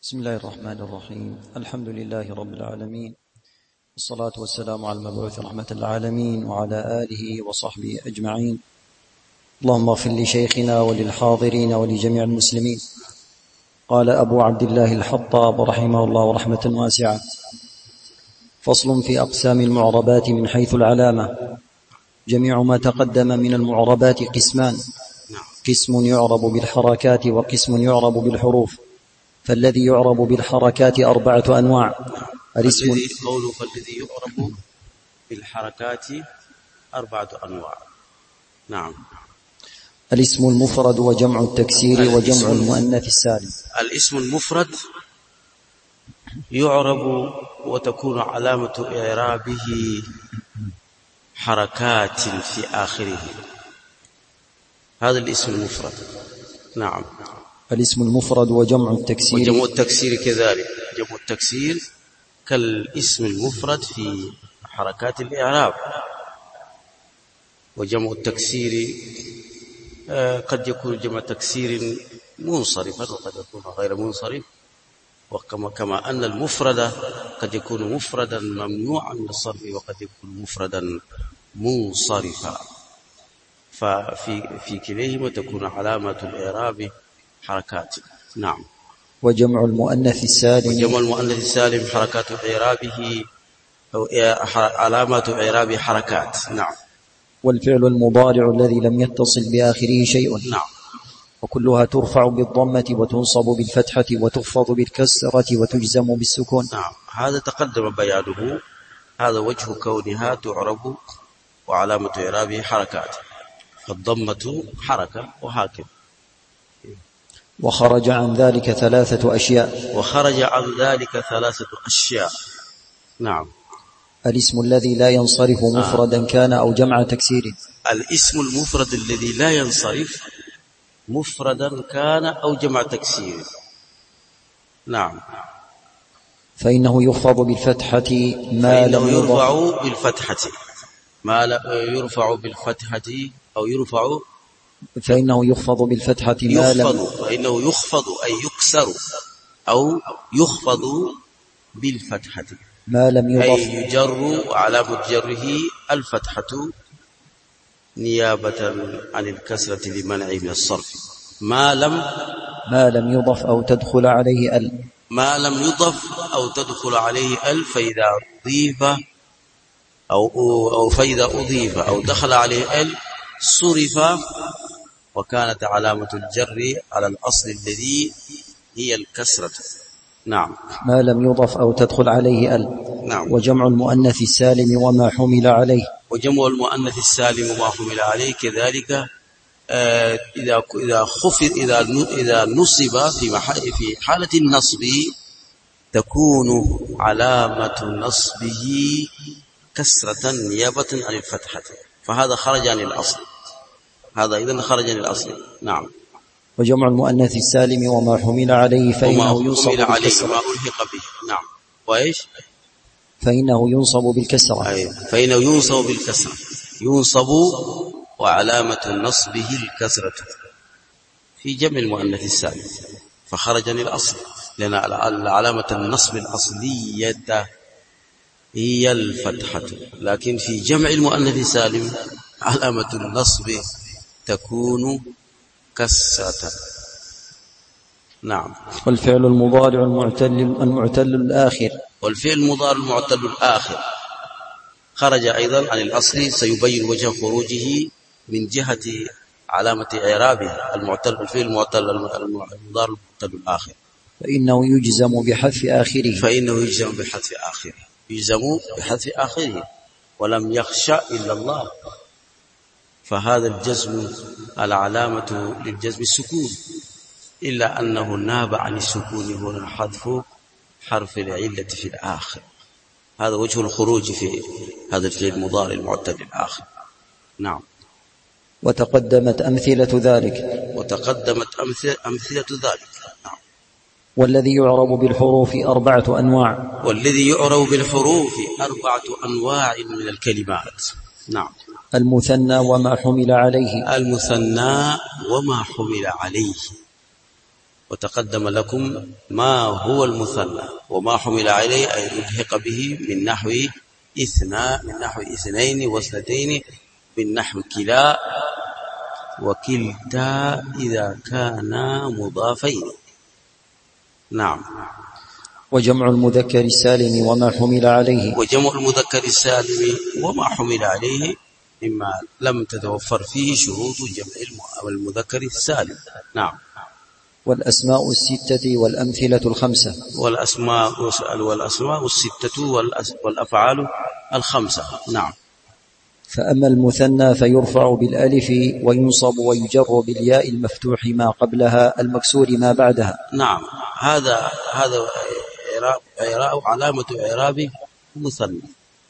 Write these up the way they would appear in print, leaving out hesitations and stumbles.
بسم الله الرحمن الرحيم. الحمد لله رب العالمين، والصلاة والسلام على المبعوث رحمة العالمين وعلى آله وصحبه أجمعين. اللهم اغفر لشيخنا وللحاضرين ولجميع المسلمين. قال أبو عبد الله الحطاب رحمه الله رحمة واسعة: فصل في أقسام المعربات من حيث العلامة. جميع ما تقدم من المعربات قسمان: قسم يعرب بالحركات وقسم يعرب بالحروف. فالذي يعرب بالحركات 4 أنواع. فالذي يعرب بالحركات 4 أنواع. نعم. الاسم المفرد وجمع التكسير وجمع المؤنث السالم. الاسم المفرد يعرب وتكون علامة إعرابه حركات في آخره. هذا الاسم المفرد. نعم. الاسم المفرد وجمع التكسير كذلك. جمع التكسير كالاسم المفرد في حركات الإعراب. وجمع التكسير قد يكون جمع تكسير منصرفا وقد يكون غير منصرف، كما أن المفرد قد يكون مفردا ممنوعا من الصرف وقد يكون مفردا منصرفا. ففي كليهما تكون علامة الإعراب حركات. نعم. وجمع المؤنث السالم حركات إعرابه أو علامة إعراب حركات. نعم. والفعل المضارع الذي لم يتصل بآخره شيء. نعم. وكلها ترفع بالضمة وتنصب بالفتحة وتخفض بالكسرة وتجزم بالسكون. نعم. هذا تقدم بيانه. هذا وجه كونها تعرب وعلامة إعرابه حركات. الضمة حركة وهكذا. وخرج عن ذلك 3 أشياء. نعم. الاسم الذي لا ينصرف مفردا كان أو جمع تكسير. الاسم المفرد الذي لا ينصرف مفردا كان أو جمع تكسير. نعم. فإنه يخفض بالفتحة ما لم يرفع بالفتحة أو يرفع. فإنه يخفض بالفتحة ما لم فإنه يخفض أي يكسر أو يخفض بالفتحة ما لم يضف، أي يجر وعلامة جره الفتحة نيابة عن الكسرة لمنعه من الصرف. ما لم يضف أو تدخل عليه ال فإذا أضيف فإذا أضيف أو دخل عليه ال صرف، وكانت علامة الجر على الأصل الذي هي الكسرة. نعم. ما لم يضف أو تدخل عليه ال. نعم. وجمع المؤنث السالم وما حمل عليه. كذلك إذا نصب في حالة النصب تكون علامة نصبه كسرة نيابة عن الفتحة، فهذا خرج عن الأصل. نعم. وجمع المؤنث السالم وما حمل عليه فإنه ينصب بالكسرة. ما ألحق به. نعم. وإيش؟ فإنه ينصب بالكسرة. فإنه ينصب بالكسرة. ينصب وعلامة نصبه الكسرة في جمع المؤنث السالم، فخرج عن الأصل، لأن علامة النصب الأصلية هي الفتحة، لكن في جمع المؤنث السالم علامة النصب تكون كسرة. نعم. والفعل المضارع المعتل الآخر خرج أيضا عن الأصل، سيبين وجه خروجه من جهة علامة إعرابه الفعل المضارع المعتل الآخر. فإنه يجزم بحذف آخره. ولم يخشى إلا الله، فهذا الجزم العلامة للجزم السكون، إلا أنه ناب عن السكون هنا حذف حرف العلة في الآخر. هذا وجه الخروج في هذا الفعل المضارع المعتل الآخر. نعم. وتقدمت أمثلة ذلك. نعم. والذي يعرب بالحروف 4 أنواع. من الكلمات. نعم. المثنى وما حمل عليه. وتقدم لكم ما هو المثنى وما حمل عليه أي يلحق به من نحو اثنين واثنتين، من نحو كلا وكلتا إذا كانا مضافين. نعم. وجمع المذكر السالم وما حمل عليه، وجمع المذكر السالم وما حمل عليه مما لم تتوفر فيه شروط جمع المذكر السالم. نعم. والأسماء الستة والأمثلة الخمسة، والأسماء الستة والأفعال الخمسة. نعم. فأما المثنى فيرفع بالألف وينصب ويجر بالياء المفتوح ما قبلها المكسور ما بعدها. نعم. هذا إعراب علامة إعرابه مثنى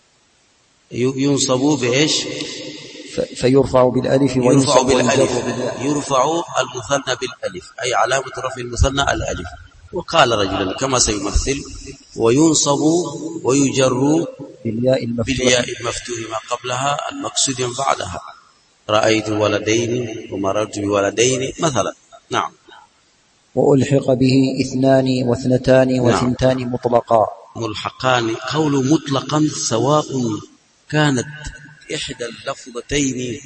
ينصب بإيش؟ فيرفع بالألف وينصب ويجر بالياء. يرفع المثنى بالألف أي علامة رفع المثنى الألف. وقال رجلا كما سيمثل وينصب ويجر بالياء المفتوح ما قبلها المقصود بعدها. رأيت ولدين ومررت بولدين مثلا. نعم. وألحق به اثنان واثنتان وثنتان مطلقا. ملحقان قول مطلقا سواء كانت إحدى اللفظتين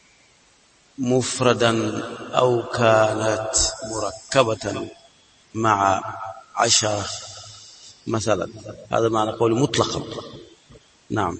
مفردا أو كانت مركبة مع 10 مثلا. هذا معنى قول مطلقا. نعم.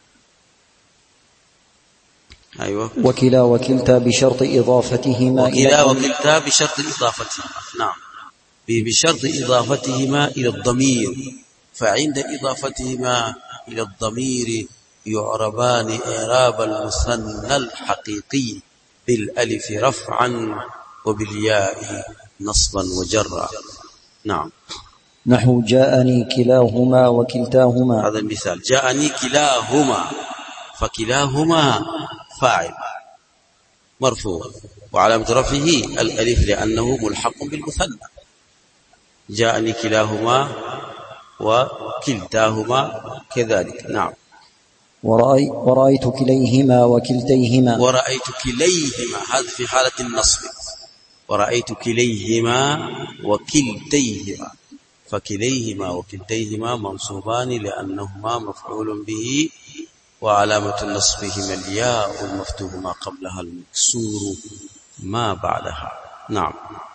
أيوة. وكلا وكلتا بشرط إضافتهما وكلتا بشرط إضافتهما. نعم. بشرط إضافتهما إلى الضمير، فعند إضافتهما إلى الضمير يعربان إعراب المثنى الحقيقي بالألف رفعا وبالياء نصبا وجرا. نعم. نحو جاءني كلاهما وكلتاهما. هذا المثال. جاءني كلاهما، فكلاهما فاعل مرفوع وعلامة رفعه الألف لأنه ملحق بالمثنى. جاءني كلاهما وكلتاهما كذلك. نعم. ورأيت كليهما وكلتيهما. ورأيت كليهما هذا في حالة النصب. ورأيت كليهما وكلتيهما، فكليهما وكلتيهما منصوبان لأنهما مفعول به وعلامة نصبهما الياء المفتوح ما قبلها المكسور ما بعدها. نعم.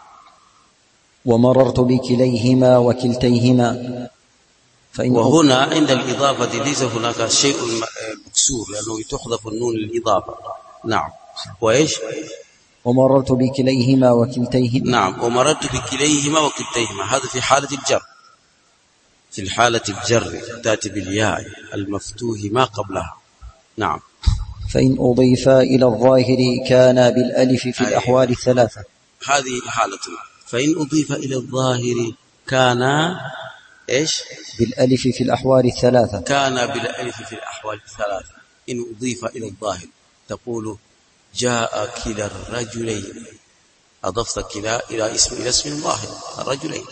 ومررت بكليهما وكلتيهما. وهنا عند الإضافة ليس هناك شيء مكسور لأنه تحذف النون للإضافة. نعم. وإيش؟ ومررت بكليهما وكلتيهما. نعم. ومررت بكليهما وكلتيهما هذا في حالة الجر. في الحالة الجر تأتي بالياء المفتوح ما قبلها. نعم. فإن أضيف إلى الظاهر كان بالألف في الأحوال الثلاثة. هذه حالة. فإن أضيف إلى الظاهر كان إيش؟ بالألف في الأحوال الثلاثة. كان بالألف في الأحوال الثلاثة. إن أضيف إلى الظاهر تقول جاء كلا الرجلين، أضفت كلا إلى اسم واحد الرجلين،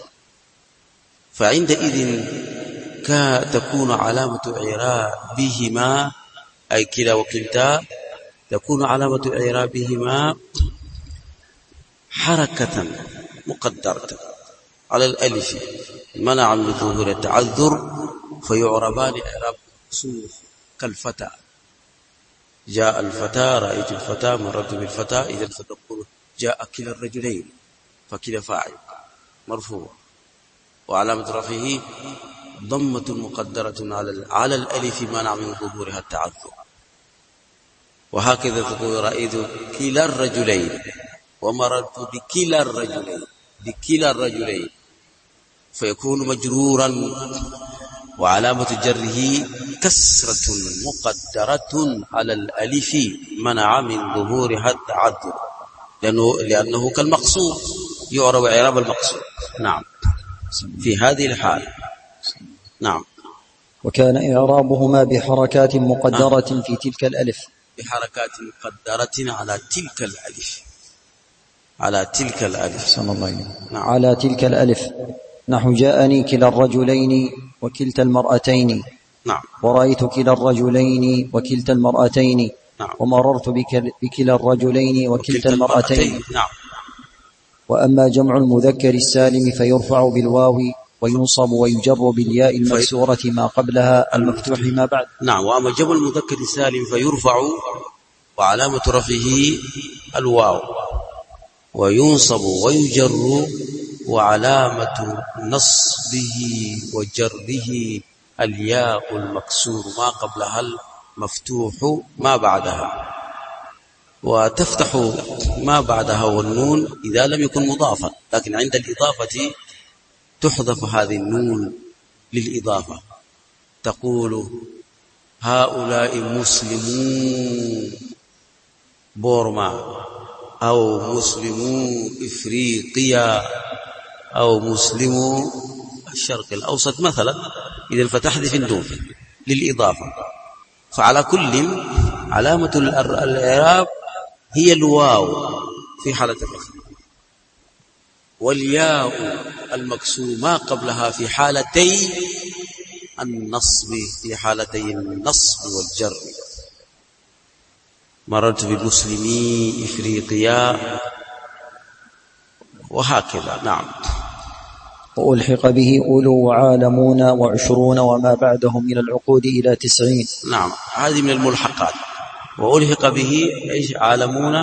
فعندئذ تكون علامة إعرابهما أي كلا وكلتا تكون علامة إعرابهما حركة مقدرة على الألف منع من ظهور التعذر، فيعربان إعراب مكسور كالفتى. جاء الفتى، رأيت الفتى، مررت بالفتى. إذا فتقول جاء كلا الرجلين، فكلا فاعل مرفوع وعلامة رفعه ضمة مقدرة على الألف منع من ظهورها التعذر. وهكذا تقول رأيت كلا الرجلين ومررت بكلا الرجلين فيكون مجرورا وعلامة جره كسرة مقدرة على الألف منع من ظهورها التعذر لأنه كالمقصور يعرب إعراب المقصور. نعم. في هذه الحال. نعم. وكان إعرابهما بحركات مقدرة في تلك الألف. بحركات مقدرة على تلك الألف صلى الله عليه وسلم. نعم. على تلك الألف. نحو جاءني كلا الرجلين وكلتا المرأتين. نعم. ورأيت كلا الرجلين وكلتا المرأتين. نعم. ومررت بكلا الرجلين وكلتا المرأتين. نعم. وأما جمع المذكر السالم فيرفع بالواو وينصب ويجر بالياء المكسورة ما قبلها المفتوح ما بعد. نعم. وأما جمع المذكر السالم فيرفع وعلامة رفعه الواو وينصب ويجر وعلامة نصبه وجره الياء المكسور ما قبلها المفتوح ما بعدها، وتفتح ما بعدها والنون إذا لم يكن مضافا، لكن عند الإضافة تحذف هذه النون للإضافة. تقول هؤلاء مسلمون بورما أو مسلمو إفريقيا أو مسلمو الشرق الأوسط مثلا، إذا فتحذف النون للإضافة. فعلى كل علامة الإعراب هي الواو في حالة الرفع، والياء المكسور ما قبلها في حالتي النصب، في حالتي النصب والجر. مررت بمسلمي إفريقيا وهكذا. نعم. وألحق به أولو وعالمون وعشرون وما بعده من العقود إلى 90. نعم، هذه من الملحقات. وألحق به إيش؟ عالمون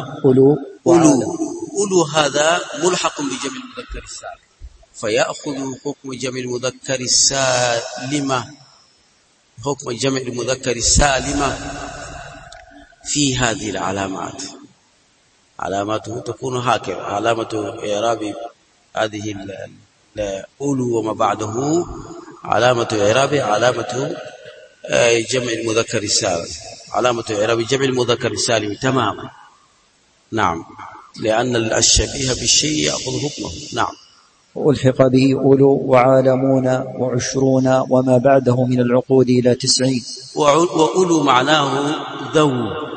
أولو هذا ملحق بجمع المذكر السالم، فيأخذ حكم جمع المذكر السالمة، حكم جمع المذكر السالمة في هذه العلامات. علاماته تكون هكذا: علامة إعراب هذه أولو وما بعده علامة إعراب علامة جمع المذكر السالم، علامة إعراب جمع المذكر السالم تماما. نعم، لأن الشبيه بالشيء يأخذ حكمه. نعم. وألحق به أولو وعالمون وعشرون وما بعده من العقود إلى 90. وأولو معناه ذو،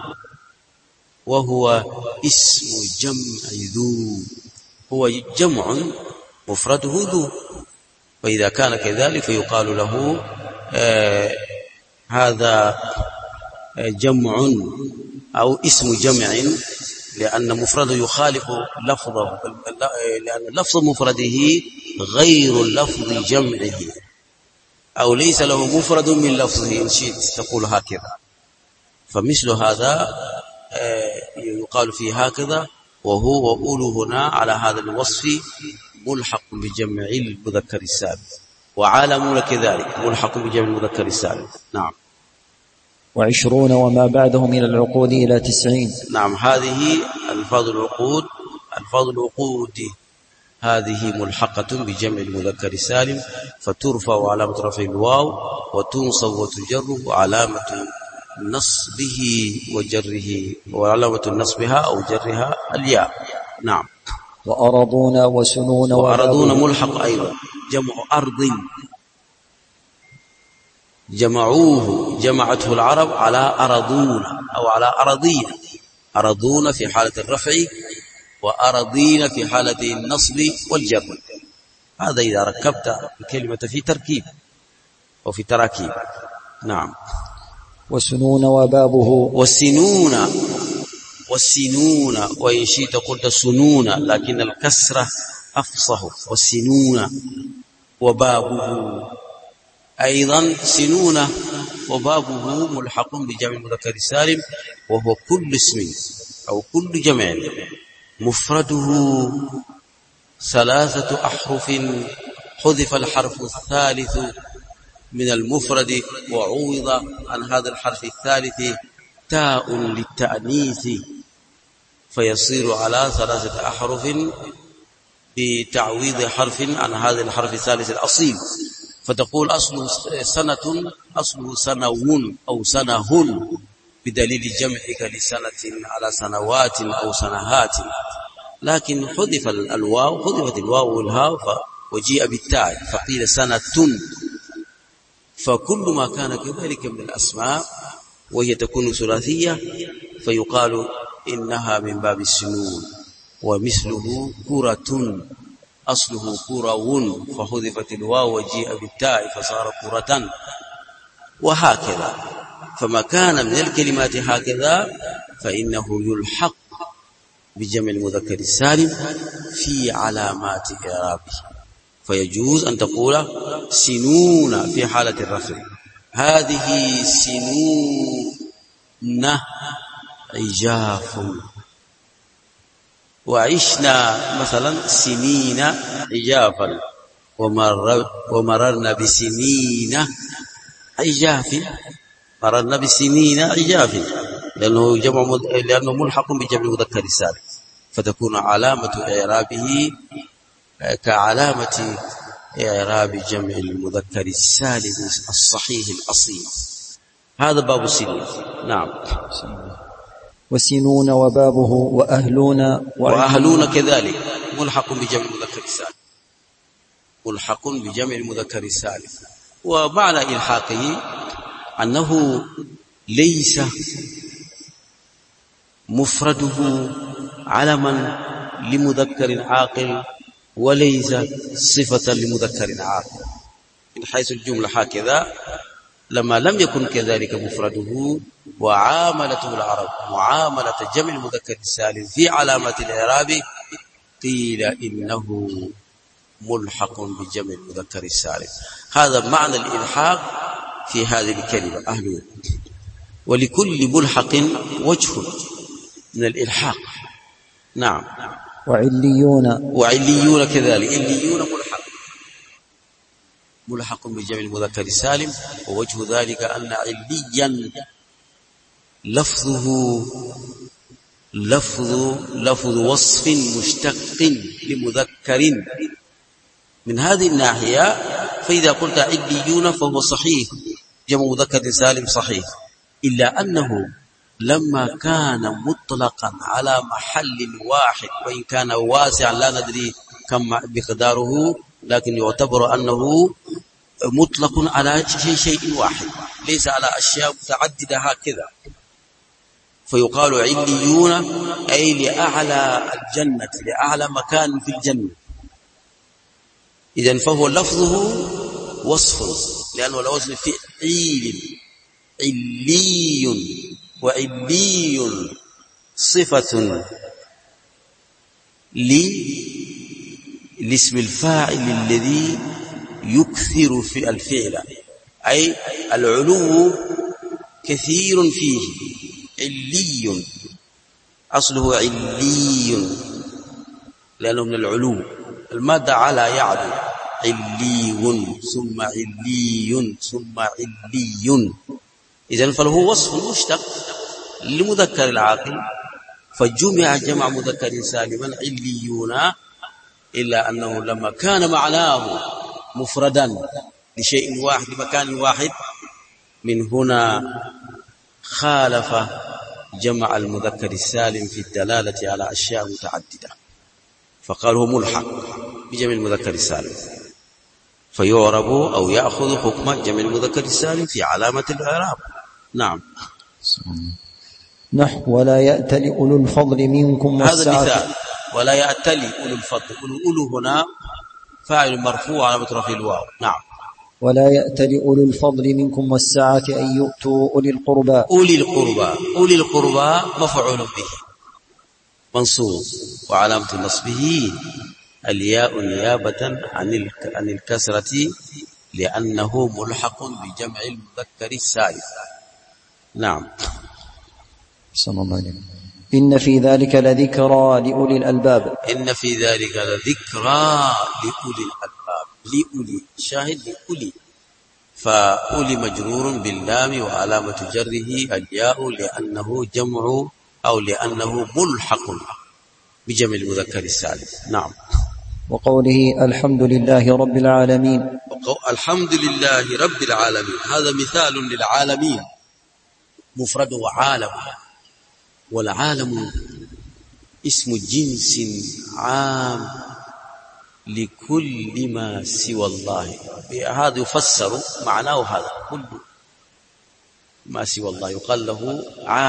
وهو اسم جمع ذو، هو جمع مفرده ذو، وإذا كان كذلك فيقال له هذا جمع أو اسم جمع، لأن مفرده يخالف لفظه، لأن لفظ مفرده غير لفظ جمعه، أو ليس له مفرد من لفظه إن شئت تقول هكذا. فمثل هذا يقال فيه هكذا، وهو أولو هنا على هذا الوصف ملحق بجمع المذكر السالم، وعالمون كذلك ملحق بجمع المذكر السالم. نعم. وعشرون وما بعده من العقود إلى 90. نعم، هذه ألفاظ العقود. ألفاظ العقود هذه ملحقة بجمع المذكر السالم، فترفع علامة رفع الواو وتنصب وتجر وعلامة نصبه وجره، وعلامة نصبها أو جرها الياء. نعم. وأرضون وسنون وأرضون ملحق أيضا، جمع أرض، جمعوه جمعته العرب على أرضون أو على أرضين، أرضون في حالة الرفع وأرضين في حالة النصب والجر. هذا إذا ركبت الكلمة في تركيب وفي تراكيب. نعم. وسنون وبابه، والسنون وإن شئت قلت سنون، لكن الكسرة أفصح. والسنون وبابه أيضا، سنون وبابه ملحق بجمع المذكر السالم، وهو كل اسم أو كل جمع مفرده 3 أحرف حذف الحرف الثالث من المفرد وعوض عن هذا الحرف الثالث تاء للتأنيث، فيصير على 3 أحرف بتعويض حرف عن هذا الحرف الثالث الأصيل. فتقول أصله سنة، أصله سنون أو سنهن، بدليل جمعك لسنة على سنوات أو سنهات، لكن حذفت الواو والهاء وجيء بالتاء فقيل سنة. فكل ما كان كذلك من الأسماء وهي تكون ثلاثية فيقال إنها من باب السنون. ومثله كرة، أصله كرون فحذفت الواو وجيء بالتاء فصار كرة، وهكذا. فما كان من الكلمات هكذا فإنه يلحق بجمع المذكر السالم في علامات إعرابه، فيجوز أن تقول سنون في حالة الرفع، هذه سنون عجاف، وعشنا مثلا سنين عجافا، ومررنا بسنين عجاف، مررنا بسنين عجاف، لأنه ملحق بجمع المذكر السالم، فتكون علامة إعرابه كعلامة إعراب جمع المذكر السالم الصحيح الأصيل. هذا باب السنين. نعم. وسنون وبابه وأهلون كذلك ملحق بجمع المذكر السالم، ملحق بجمع المذكر السالم. ومعنى إلحاقه أنه ليس مفرده علما لمذكر عاقل وليس صفة لمذكر عاقل، من حيث الجملة هكذا. لما لم يكن كذلك مفرده وعاملته العرب معاملة جمع المذكر السالم في علامة الإعراب، قيل إنه ملحق بجمع المذكر السالم. هذا معنى الإلحاق في هذه الكلمة أهلون. ولكل ملحق وجه من الإلحاق. نعم. وعليون كذلك، عليون ملحق بجمع المذكر السالم، ووجه ذلك أن عليا لفظ وصف مشتق لمذكر. من هذه الناحية فإذا قلت عليون فهو صحيح، جمع مذكر سالم صحيح، إلا أنه لما كان مطلقا على محل واحد، وإن كان واسعا لا ندري كم مقداره، لكن يعتبر أنه مطلق على شيء واحد ليس على أشياء متعددة هكذا، فيقال عليون أي لأعلى الجنة، لأعلى مكان في الجنة. إذن فهو لفظه وصف، لأنه على وزن فعيل، علي، وعلي صفة لاسم الفاعل الذي يكثر في الفعل، أي العلو كثير فيه. علي أصله علي لأنه من العلو، المادة على يعلو، علي ثم علي ثم علي. إذن فله وصف مشتق لمذكر العاقل، فجمع جمع مذكر سالما عليون، إلا أنه لما كان معناه مفردا لشيء واحد لمكان واحد، من هنا خالف جمع المذكر السالم في الدلالة على أشياء متعددة، فقال هو ملحق بجمع المذكر السالم، فيعرب أو يأخذ حكم جمع المذكر السالم في علامة الإعراب. نعم. نحو ولا يأتل أولو الفضل منكم والسعة. هذا مثال، ولا يأتل أولو الفضل. أولو هنا فاعل مرفوع على رفعه الواو. نعم. ولا يأتل أولو الفضل منكم والسعة أن يؤتوا أولي القربى. أولي القربى مفعول به منصوب، وعلامة نصبه الياء نيابة عن الكسرة، لأنه ملحق بجمع المذكر السالم. نعم. صلى الله عليه وسلم. إن في ذلك لذكرى لأولي الألباب. إن في ذلك لذكرى لأولي الألباب. لأولي شاهد لأولي، فأولي مجرور باللام وعلامة جره الياء، لأنه جمع أو لأنه ملحق بجمع المذكر السالم. نعم. وقوله الحمد لله رب العالمين. الحمد لله رب العالمين، هذا مثال للعالمين، مفرد وعالم، والعالم اسم جنس عام لكل ما سوى الله. هذا يفسر معناه، هذا كل ما سوى الله يقال له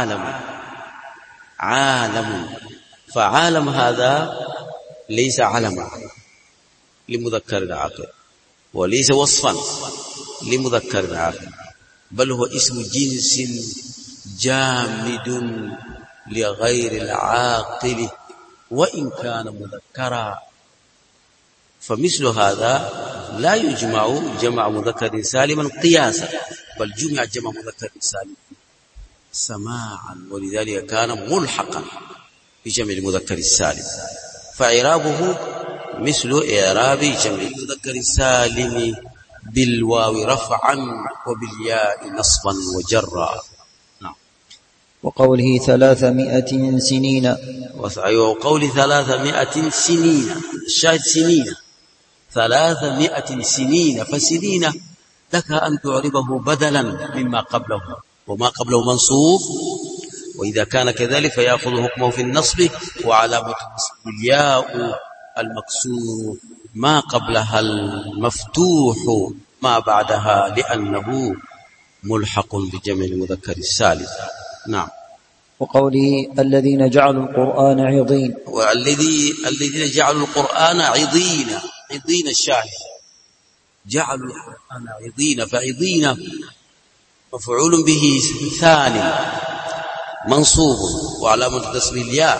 عالم. فعالم هذا ليس علما لمذكر عاقل، وليس وصفا لمذكر عاقل، بل هو اسم جنس جامد لغير العاقل وإن كان مذكرا، فمثل هذا لا يجمع جمع مذكر سالما قياسا، بل جمع جمع مذكر سالم سماعا، ولذلك كان ملحقا بجمع المذكر السالم، فإعرابه مثل إعراب جمع المذكر السالم بالواو رفعا وبالياء نصبا وجرا. نعم. وقوله 300 سنين، وقول 300 سنين، الشاهد سنين 300 سنين، فسنين لك أن تعربه بدلا مما قبله، وما قبله منصوب، وإذا كان كذلك فيأخذ حكمه في النصب، وعلامة النصب الياء المكسور، ما قبلها المفتوح، ما بعدها لأنه ملحق بجمع المذكر السالم. نعم. وقوله الذين جعلوا القرآن عضين، الذين جعلوا القرآن عضين، عضين الشاهد جعلوا القرآن عضين، فعضين مفعول به ثاني منصوب وعلامة نصبه الياء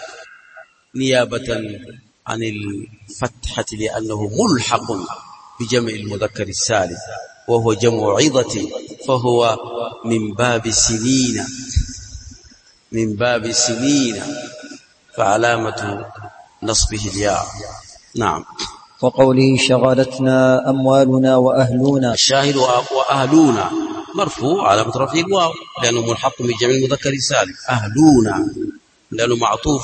نيابة عن الفتحة، لأنه ملحق بجمع المذكر السالم وهو جمع عضة، فهو من باب سنين، من باب سنين، فعلامة نصبه الياء. نعم. وقوله شغلتنا أموالنا وأهلنا، الشاهد وأهلنا مرفوع علامة رفعه الواو لأنه ملحق بجمع المذكر السالم، أهلنا لأنه معطوف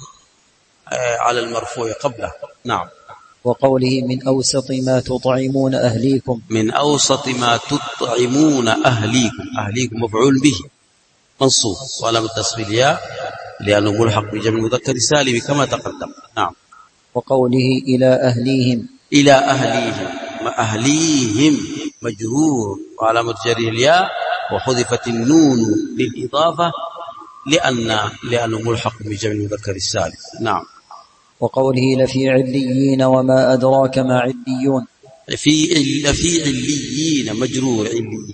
على المرفوع قبله. نعم. وقوله من أوسط ما تطعمون أهليكم، من أوسط ما تطعمون أهليكم، أهليكم مفعول به منصوب وعلامة نصبه الياء لأنه ملحق بجمع المذكر السالم كما تقدم. نعم. وقوله إلى أهليهم، إلى أهليهم، أهليهم مجرور وعلامة جره الياء، وحذفت النون للإضافة لأنه ملحق بجمع المذكر السالم. نعم. وقوله لفي عليين وما أدراك ما عليون، لفي عليين مجرور عليين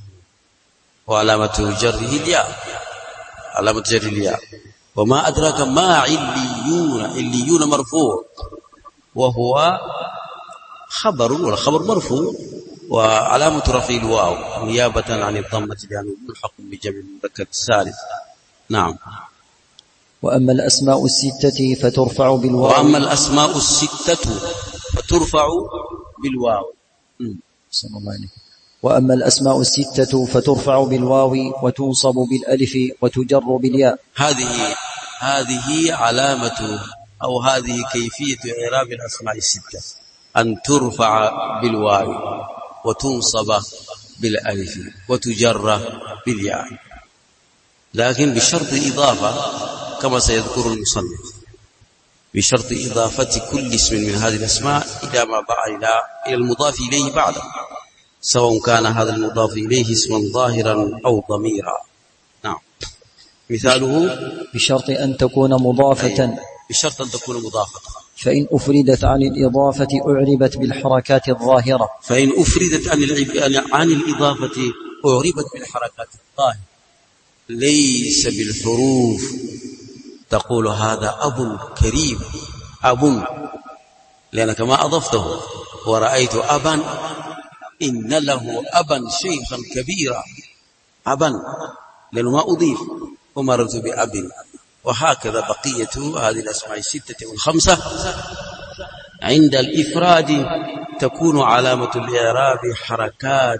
وعلامة جره الياء، علامة جره الياء، وما أدراك ما عليون، عليون مرفوع وهو خبر، والخبر مرفوع وعلامة رفعه الواو نيابة عن الضمة لأنه ملحق بجمع المذكر السالم. نعم. وأما الأسماء الستة فترفع بالواو، وأما الأسماء الستة فترفع بالواو. صلى الله عليه. وأما الأسماء الستة فترفع بالواو وتنصب بالألف وتجر بالياء. هذه علامة أو هذه كيفية إعراب الأسماء الستة، أن ترفع بالواو وتنصب بالألف وتجر بالياء، لكن بشرط إضافة كما سيذكر المصنف، بشرط إضافة كل اسم من هذه الأسماء إلى ما بعد إلى المضاف إليه بعده، سواء كان هذا المضاف إليه اسما ظاهرا أو ضميرا. نعم. مثاله بشرط أن تكون مضافة، بشرط أن تكون مضافة، فإن أفردت عن الإضافة أعربت بالحركات الظاهرة، فإن أفردت عن الإضافة أعربت بالحركات الظاهرة، ليس بالحروف، تقول هذا أب كريم، أب لأنك ما أضفته، ورأيت أبا إن له أبا شيخا كبيرا، أبا لأنه ما أضيف، ومررت بأب، وهكذا بقية هذه الأسماء الستة والخمسة عند الإفراد تكون علامة الإعراب حركات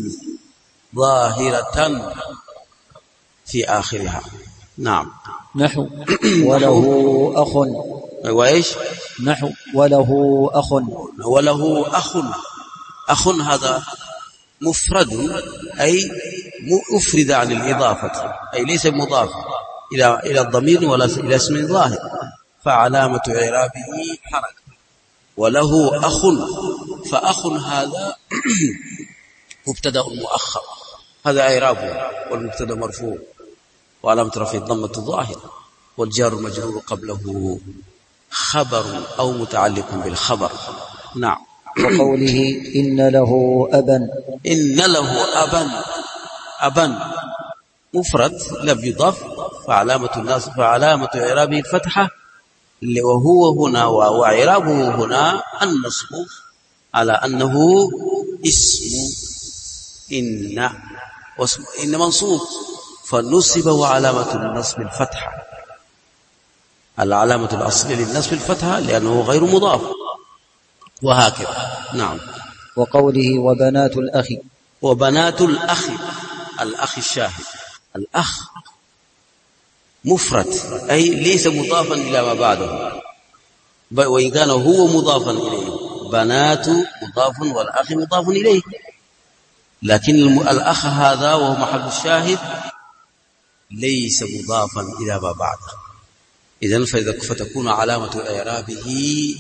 ظاهرة في آخرها. نعم. نحو وله أخ، وإيش؟ نحو وله أخ، وله أخ، أخ هذا مفرد أي أفرد عن الإضافة، أي ليس مضاف إلى الضمير ولا إلى اسم ظاهر، فعلامة إعرابه حركة. وله أخ، فأخ هذا مبتدأ مؤخر، هذا إعرابه، والمبتدأ مرفوع وعلامة رفعه الضمة الظاهرة، والجار مجرور قبله خبر أو متعلق بالخبر. نعم. وقوله إن له أبا، إن له أبا مفرد لم يضاف، فعلامة إعرابه الفتحة وهو هنا وإعرابه هنا النصب على أنه اسم إن، واسم إن منصوب فنصب وعلامة النصب الفتحة. العلامة الأصلية للنصب الفتحة لأنه غير مضاف، وهكذا. نعم. وقوله وبنات الأخ، وبنات الأخ، الأخ الشاهد، الأخ مفرد أي ليس مضافا إلى ما بعده، وإن كان هو مضافا إليه. بنات مضاف والأخ مضاف إليه، لكن الأخ هذا وهو محل الشاهد ليس مضافا إلى ما بعده. إذن فتكون علامة إعرابه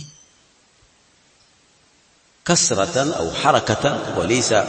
كسرة أو حركة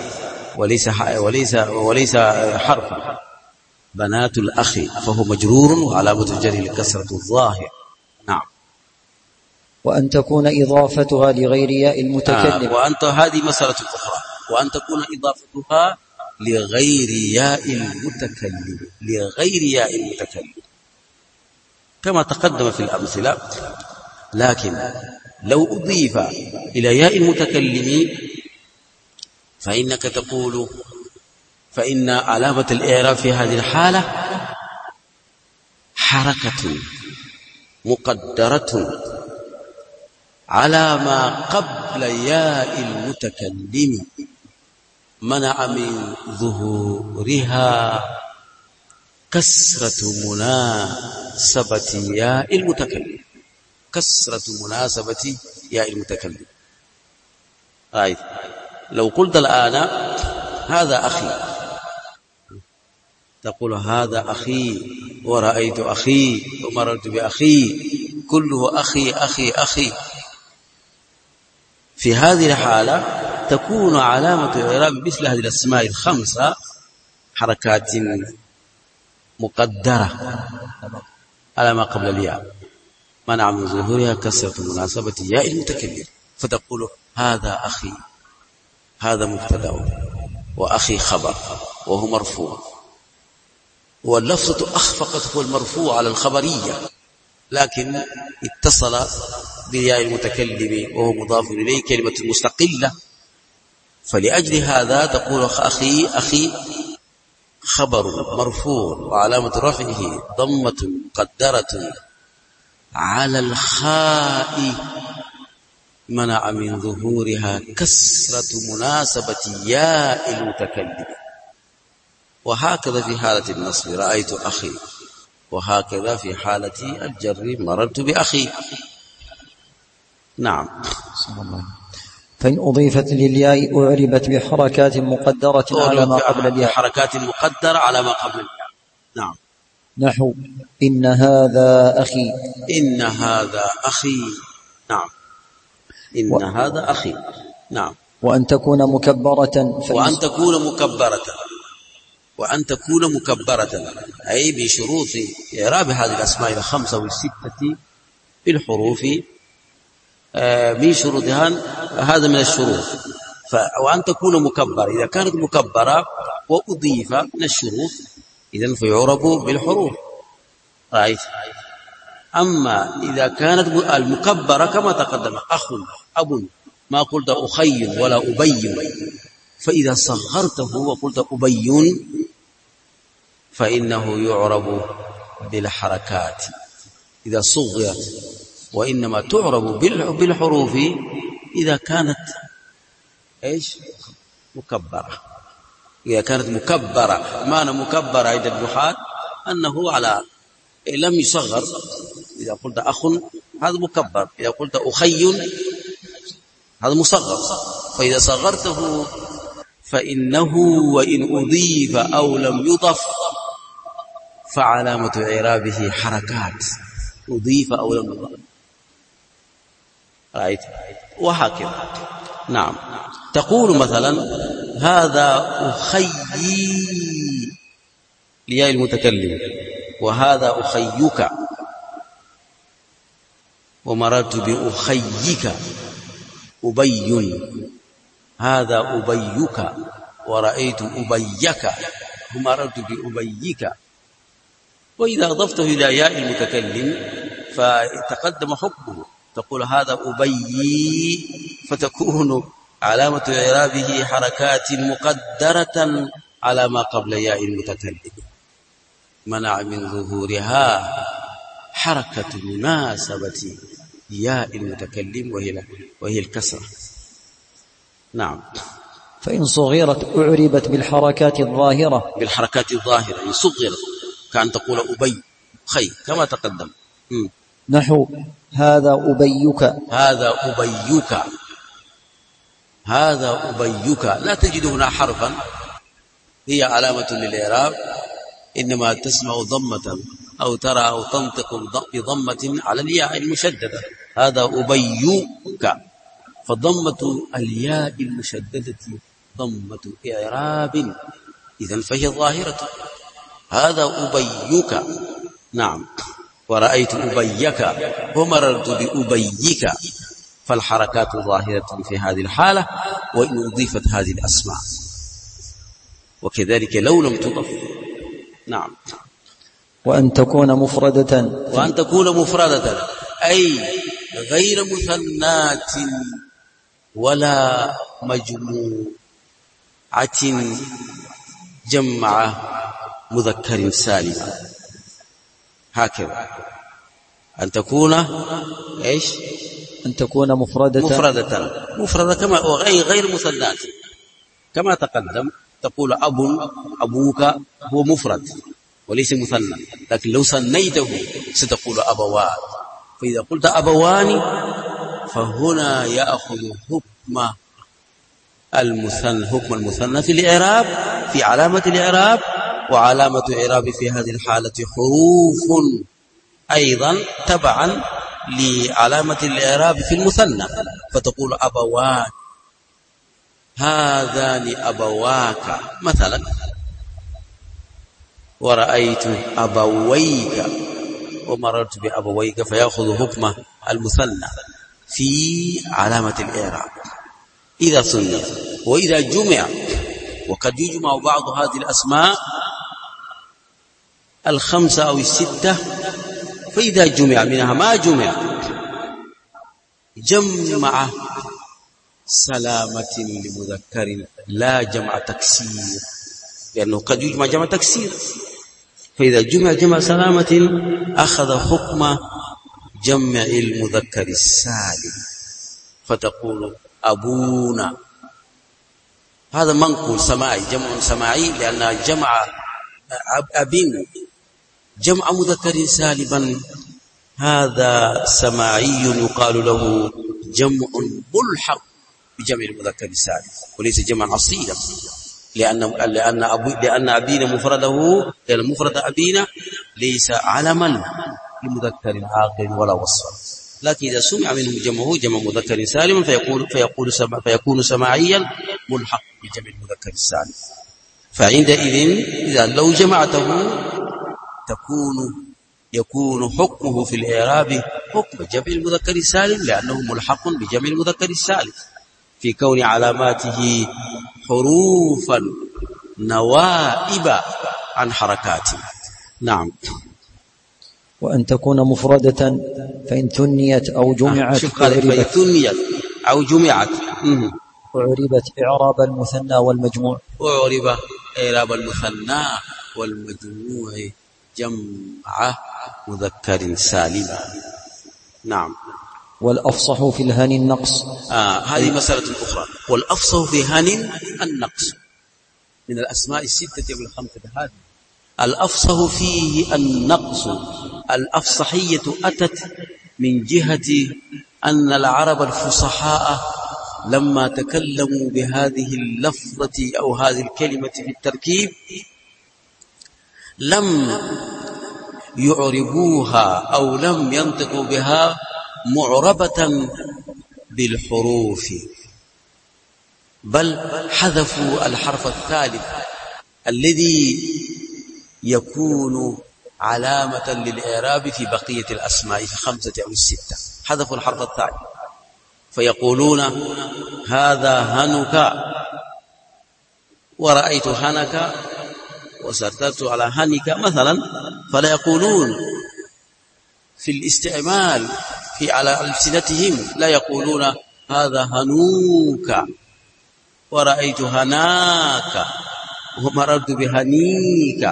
وليس حرفا. بنات الأخ فهو مجرور وعلامة الجر لكسرة الظاهر. نعم. وأن تكون إضافتها لغير ياء المتكلم. هذه مسألة أخرى. وأن تكون إضافتها لغير ياء المتكلم، لغير ياء المتكلم كما تقدم في الأمثلة. لكن لو أضيف إلى ياء المتكلم فإنك تقول فإن علامة الإعراب في هذه الحالة حركة مقدرة على ما قبل ياء المتكلم منع من ظهورها كسرة مناسبة ياء المتكلم، كسرة مناسبة ياء المتكلم. لو قلت الآن هذا أخي، تقول هذا أخي ورأيت أخي ومررت بأخي، كله أخي أخي أخي. في هذه الحالة تكون علامة إعراب مثل هذه الأسماء الخمسة حركات مقدرة على ما قبل الياء منع من ظهورها كسرة مناسبة ياء المتكلم، فتقول هذا أخي، هذا مبتدأ وأخي خبر وهو مرفوع، واللفظة أخ فقط هو المرفوع على الخبرية، لكن اتصل بياء المتكلم وهو مضاف إليه كلمة مستقلة. فلأجل هذا تقول أخي أخي خبر مرفوع وعلامة رفعه ضمة مقدرة على الخاء منع من ظهورها كسرة مناسبة ياء المتكلم. وهكذا في حالة النصب رأيت أخي، وهكذا في حالة الجر مررت بأخي. نعم. فإن أضيفت للياء أعربت بحركات مقدرة على ما قبل الياء، بحركات مقدرة على ما قبل الياء. نعم. نحو إن هذا أخي، إن هذا أخي. نعم. إن هذا أخي. نعم. وأن تكون مكبرة، وأن تكون مكبرة، وأن تكون مكبرة أي بشروط إعراب هذه الأسماء الخمسة والستة بالحروف من شروطها، هذا من الشروط. وأن تكون مكبرة، إذا كانت مكبرة وأضيف من الشروط إذن فيعرب بالحروف. رأيت. أما إذا كانت المكبرة كما تقدم أخ أب، ما قلت أخي ولا أبي، فإذا صغرته وقلت أبي فإنه يعرب بالحركات إذا صغرت، وإنما تعرب بالحروف إذا كانت إيش مكبرة. إذا كانت مكبرة، معنى مكبرة عند النحاة أنه على لم يصغر. إذا قلت أخ هذا مكبر، إذا قلت أخي هذا مصغر، فإذا صغرته فإنه وإن أضيف أو لم يضف فعلامة إعرابه حركات، أضيف أو لم يضف. رأيت. وهكذا. نعم. تقول مثلا هذا أخي لياء المتكلم، وهذا أخيك، ومررت بأخيك أبي، هذا أبيك ورأيت أبيك ومررت بأبيك. وإذا أضفته إلى ياء المتكلم فتقدم حكمه، تقول هذا أبي، فتكون علامة إعرابه حركات مقدرة على ما قبل ياء المتكلم، منع من ظهورها حركة مناسبة ياء المتكلم وهي الكسرة. نعم. فإن صغرت أعربت بالحركات الظاهرة، بالحركات الظاهرة، إن صغرت كأن تقول أبي خي كما تقدم. نحو هذا أبيك، هذا أبيك، هذا أبيك، لا تجد هنا حرفا هي علامة للإعراب، إنما تسمع ضمة أو ترى أو تنطق بضمة على الياء المشددة، هذا أبيك، فضمة الياء المشددة ضمة إعراب، إذن فهي ظاهرة، هذا أبيك. نعم. ورأيت أبيك ومررت بأبيك، فالحركات ظاهرة في هذه الحالة وإن أضيفت هذه الأسماء، وكذلك لو لم تضف. نعم. وأن تكون مفردة، وأن تكون مفردة أي غير مثنات ولا مجموعة جمع مذكر سالم، هكذا أن تكون إيش؟ أن تكون مفردة كما غير مثنات كما تقدم، تقول أبوك هو مفرد وليس مثنى، لكن لو ثنيته ستقول أبوان، فإذا قلت أبوان فهنا يأخذ حكم المثنى في الإعراب، في علامة الإعراب، وعلامة الإعراب في هذه الحالة حروف أيضا تبعا لعلامة الإعراب في المثنى، فتقول أبوان، هذان أبواك مثلا، ورأيت أبويك ومررت بأبويك، فيأخذ حكم المثنى في علامة الإعراب إذا ثنى. وإذا جمع، وقد يجمع بعض هذه الأسماء 5 أو 6، فإذا جمع منها ما جمع سلامة لمذكر لا جمع تكسير، لأنه قد يجمع جمع تكسير، فإذا جمع سلامة أخذ حكم جمع المذكر السالم، فتقول أبونا، هذا منقول سماعي، جمع سماعي، لأن جمع أبين جمع مذكر سالما هذا سماعي يقال له جمع ملحق بجمع المذكر السالم وليس جمعا أصيلا، لأن أبينا مفرده، لأن مفرد أبينا ليس علما لمذكر عاقل ولا وصفا، لكن إذا سمع منه جمعه جمع مذكر سالم فيكون سماعيا ملحق بجمع المذكر السالم، فعندئذ إذا لو جمعته يكون حكمه في الإعراب حكم جمع المذكر السالم، لأنه ملحق بجمع المذكر السالم في كون علاماته حروفا نوائب عن حركاته. نعم. وأن تكون مفردة فإن ثنيت أو جمعت فإن ثنيت أو جمعت أعربت إعراب المثنى والمجموع، أعرب إعراب المثنى والمجموع جمع مذكر سالما. نعم. والأفصح في الهن النقص، هذه مسألة أخرى. والأفصح في هن النقص من الأسماء 6 والخمسة، هذه الأفصح فيه النقص. الأفصحية أتت من جهة أن العرب الفصحاء لما تكلموا بهذه اللفظة أو هذه الكلمة في التركيب لم يعربوها أو لم ينطقوا بها معربة بالحروف، بل حذفوا الحرف الثالث الذي يكون علامة للإعراب في بقية الأسماء في 5 أو 6، حذفوا الحرف الثالث، فيقولون هذا هنك، ورأيت هنك وسرتت على هنك مثلا، فلا يقولون في الاستعمال على ألسنتهم لا يقولون هذا هنوك ورأيت هناك ومررت بهنيك.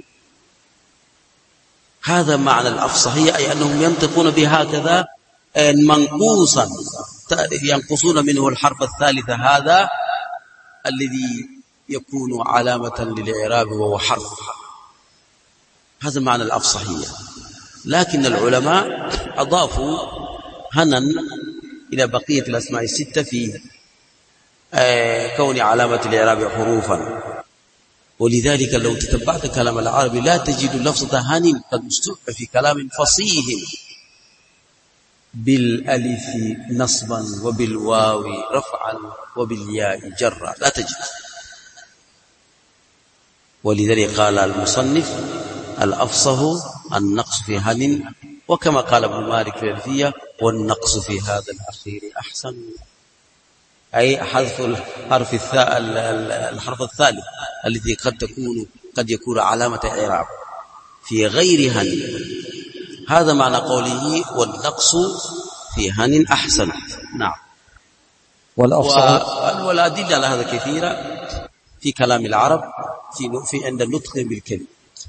هذا معنى الأفصحية، أي أنهم ينطقون بهكذا منقوصا، ينقصون منه الحرف الثالث هذا الذي يكون علامة للإعراب وهو حرف. هذا معنى الأفصحية. لكن العلماء أضافوا هنا إلى بقية الأسماء الستة في كون علامة الإعراب حروفا. ولذلك لو تتبعت كلام العربي لا تجد لفظة هن قد استعمل في كلام فصيح بالألف نصبا وبالواو رفعا وبالياء جرا، لا تجد. ولذلك قال المصنف الأفصح النقص في هن، وكما قال ابن مالك في الألفية والنقص في هذا الأخير أحسن، أي حذف الحرف الثالث الذي قد يكون علامة إعراب في غير هن. هذا معنى قوله والنقص في هن أحسن. نعم. والأدلة على هذا كثيرة في كلام العرب في عند النطق بالكلمة،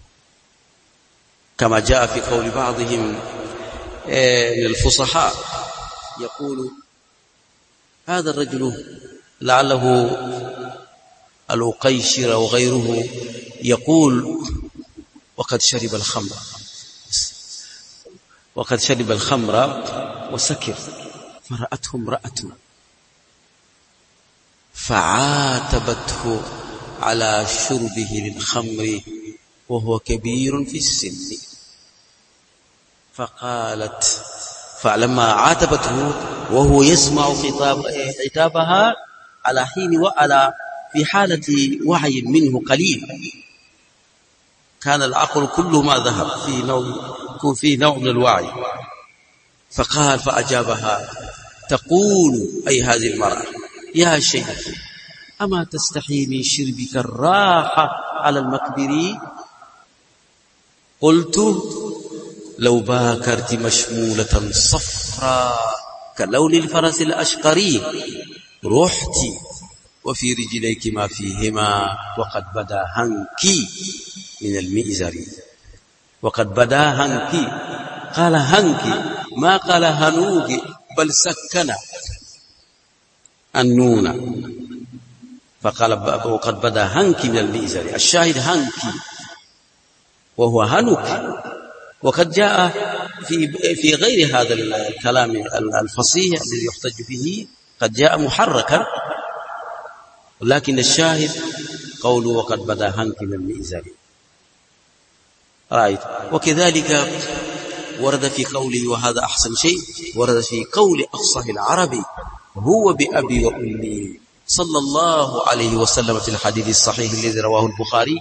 كما جاء في قول بعضهم من الفصحاء يقول هذا الرجل لعله الأقيشر وغيره يقول وقد شرب الخمر وسكر فرأته امرأة فعاتبته على شربه للخمر وهو كبير في السن، فلما عاتبته وهو يسمع عتابها على حين وعلى في حالة وعي منه قليل، كان العقل كله ما ذهب في نوع من الوعي، فقال فأجابها تقول أي هذه المرأة يا شيخ أما تستحي من شربك الراحة على المقبرين؟ قلت لو باكرت مشمولة صفراء كلون الفرس الأشقري رحت وفي رجليك ما فيهما وقد بدا هنك من المئزر. وقد بدا هنك، قال هنك ما قال هنوك، بل سكن النون فقال وقد بدا هنك من المئزر. الشاهد هنك وهو هنك. وقد جاء في غير هذا الكلام الفصيح الذي يحتج به قد جاء محركا، لكن الشاهد قوله وقد بدا هنك من المئزر. رأيت. وكذلك ورد في قوله وهذا أحسن شيء، ورد في قول أفصح العربي هو بأبي وأمي صلى الله عليه وسلم في الحديث الصحيح الذي رواه البخاري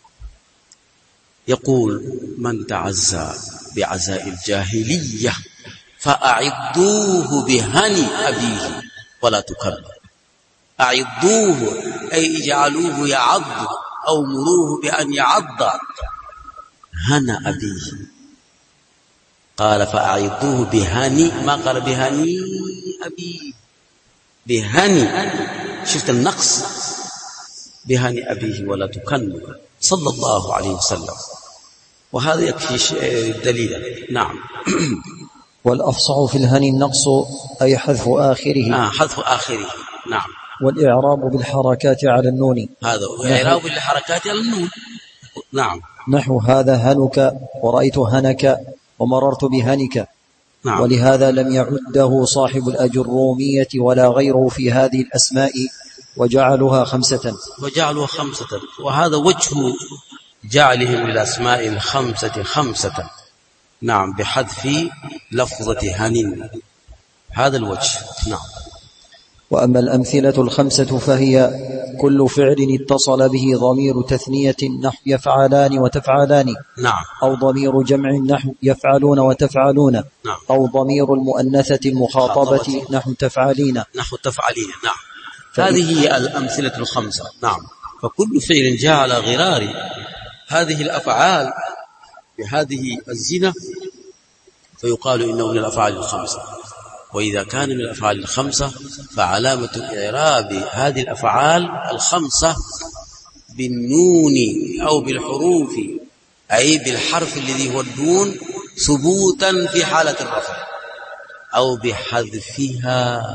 يقول من تعزى بعزاء الجاهلية فأعضوه بهني أبيه ولا تكرر. أعضوه أي اجعلوه يعض أو مروه بأن يعض هنا أبيه. قال فأعضوه بهني، ما قال بهني أبيه، بهني. شفت النقص؟ بهني أبيه ولا تكنر صلى الله عليه وسلم. وهذا يكفي دليلا. نعم. والأفصح في الهني النقص أي حذف آخره. حذف آخره. نعم. والإعراب بالحركات على النون. هذا الإعراب بالحركات على النون. نعم. نحو هذا هنك ورأيت هنك ومررت بهنك. نعم. ولهذا لم يعده صاحب الأجرومية ولا غيره في هذه الأسماء وجعلها خمسة. وهذا وجه جعلهم للأسماء الخمسة خمسة. نعم. بحذف لفظة هن، هذا الوجه. نعم. وأما الأمثلة الخمسة فهي كل فعل اتصل به ضمير تثنية نحو يفعلان وتفعلان. نعم. أو ضمير جمع نحو يفعلون وتفعلون. نعم. أو ضمير المؤنثة المخاطبة نحو تفعلين. نعم. هذه هي الأمثلة الخمسة. نعم. فكل فعل جاء على غرار هذه الأفعال بهذه الزنا فيقال إنه من الأفعال الخمسة. وإذا كان من الأفعال الخمسة فعلامة إعراب هذه الأفعال الخمسة بالنون أو بالحروف، أي بالحرف الذي هو النون، ثبوتا في حالة الرفع، أو بحذفها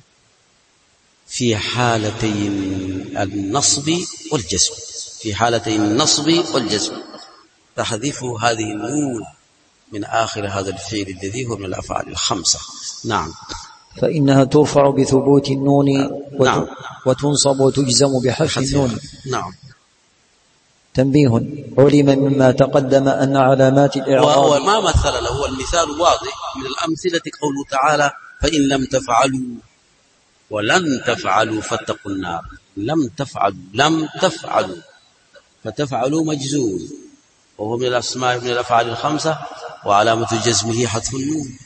في حالتي النصب والجزم. في حالتي النصب والجزم تحذف هذه النون من آخر هذا الفعل الذي هو من الأفعال الخمسة. نعم. فإنها ترفع بثبوت النون نعم. وتنصب وتجزم بحذف النون. نعم. تنبيه: علم مما تقدم أن علامات الإعراب، وما مثل له هو المثال واضح من الأمثلة قوله تعالى: فإن لم تفعلوا ولن تفعلوا فاتقوا النار. لم تفعلوا فتفعلوا مجزوم، وهو من الأسماء من الأفعال الخمسة، وعلامة جزمه حذف النون.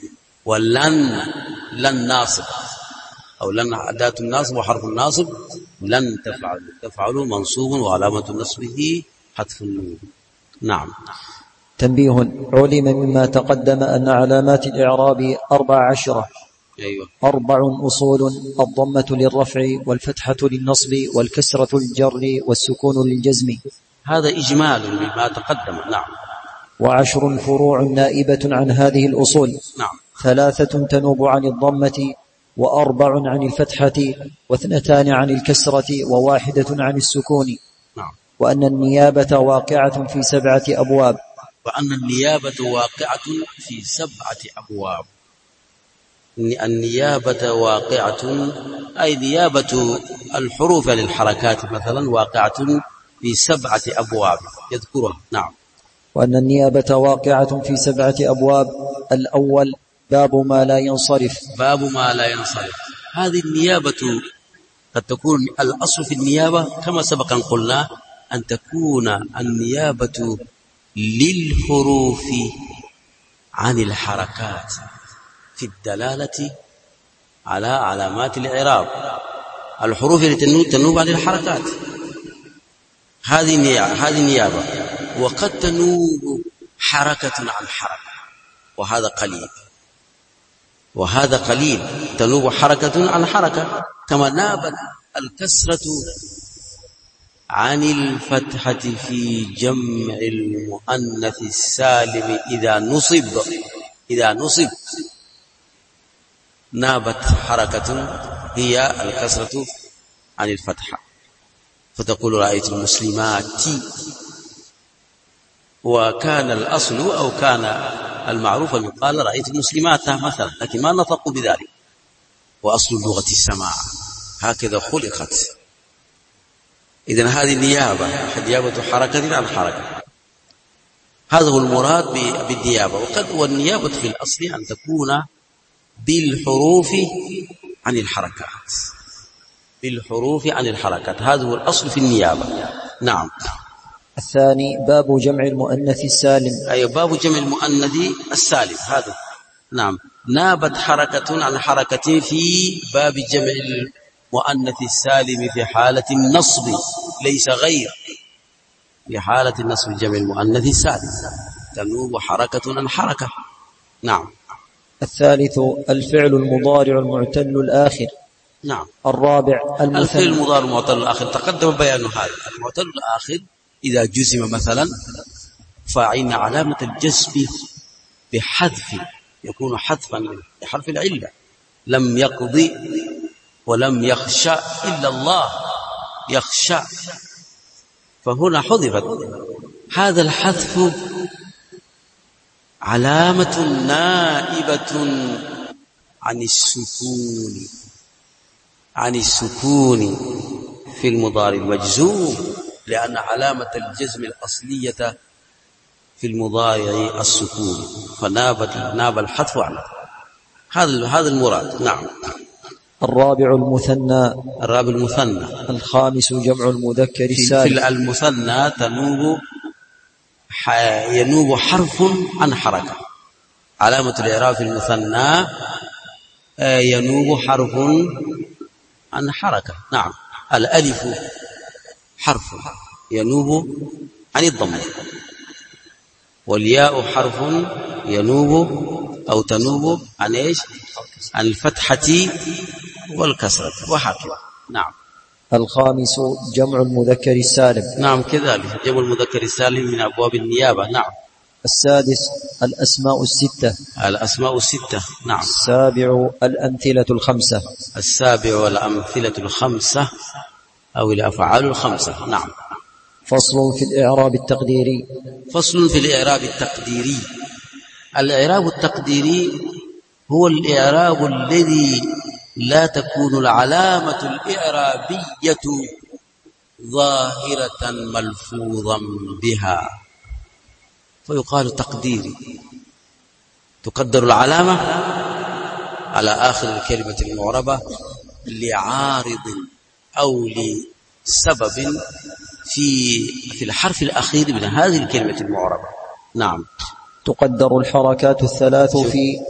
لن ناصب، أو لن أداة الناصب وحرف الناصب. لن تفعلوا منصوب وعلامة نصبه حذف النون. نعم. تنبيه: علم مما تقدم أن علامات الإعراب 14. أيوة. 4 أصول: الضمة للرفع، والفتحة للنصب، والكسرة للجر، والسكون للجزم. هذا إجمال مما تقدم. نعم. 10 فروع نائبة عن هذه الأصول. نعم. 3 تنوب عن الضمة، و4 عن الفتحة، و2 عن الكسرة، و1 عن السكون. نعم. وأن النيابة واقعة في 7 أبواب. وأن النيابة واقعة في 7 أبواب. النيابة واقعة أي نيابة الحروف للحركات مثلا واقعة في 7 أبواب يذكرها. نعم. وأن النيابة واقعة في 7 أبواب. الأول: باب ما لا ينصرف. باب ما لا ينصرف. هذه النيابة قد تكون الأصل في النيابة كما سبق أن قلنا أن تكون النيابة للحروف عن الحركات في الدلالة على علامات الإعراب. الحروف التي تنوب عن الحركات هذه نيابة. وقد تنوب حركة عن حركة، وهذا قليل تنوب حركة عن حركة، كما نابت الكسرة عن الفتحة في جمع المؤنث السالم إذا نصب نابت حركة هي الكسرة عن الفتحة، فتقول رأيت المسلمات. وكان الأصل أو كان المعروف أن يقال رأيت المسلمات مثلا، لكن ما نطق بذلك. وأصل اللغة السماع، هكذا خلقت. إذن هذه نيابة حركة عن حركة. هذا هو المراد بالنيابة. والنيابة في الأصل أن تكون بالحروف عن الحركات. هذا هو الأصل في النيابة. نعم. الثاني: باب جمع المؤنث السالم. أي باب جمع المؤنث السالم. هذا نعم. نابت حركة عن حركة في باب جمع المؤنث السالم في حالة النصب، ليس غير. في حالة النصب جمع المؤنث السالم تنوب حركة عن حركة. نعم. الثالث: الفعل المضارع المعتل الآخر. نعم. الرابع: الفعل المضارع المعتل الآخر تقدم بيان هذا. المعتل الآخر إذا جزم مثلا فإن علامة الجزم بحذف يكون حذفا بحرف العلة. لم يقضي ولم يخشى إلا الله يخشى، فهنا حذفت. هذا الحذف علامة نائبة عن السكون في المضارع المجزوم، لأن علامة الجزم الأصلية في المضارع السكون، فناب الحذف عنه. هذا المراد. نعم. الرابع: المثنى. الخامس: جمع المذكر السالم. في المثنى ينوب حرف عن حركة. علامة الإعراب في المثنى ينوب حرف عن حركة. نعم. الألف حرف ينوب عن الضم، والياء حرف ينوب أو تنوب عن إيش؟ عن الفتحة والكسرة وهكذا. نعم. الخامس جمع المذكر السالم. نعم كذلك جمع المذكر السالم من أبواب النيابة. نعم. السادس الأسماء الستة. الأسماء الستة. نعم. السابع الأمثلة الخمسة. السابع والأمثلة الخمسة أو الأفعال الخمسة. نعم. فصل في الإعراب التقديري. فصل في الإعراب التقديري. الإعراب التقديري هو الإعراب الذي لا تكون العلامة الإعرابية ظاهرة ملفوظا بها فيقال تقديري. تقدر العلامة على آخر الكلمة المعربة لعارض أو لسبب في الحرف الأخير من هذه الكلمة المعربة. نعم. تقدر الحركات الثلاث في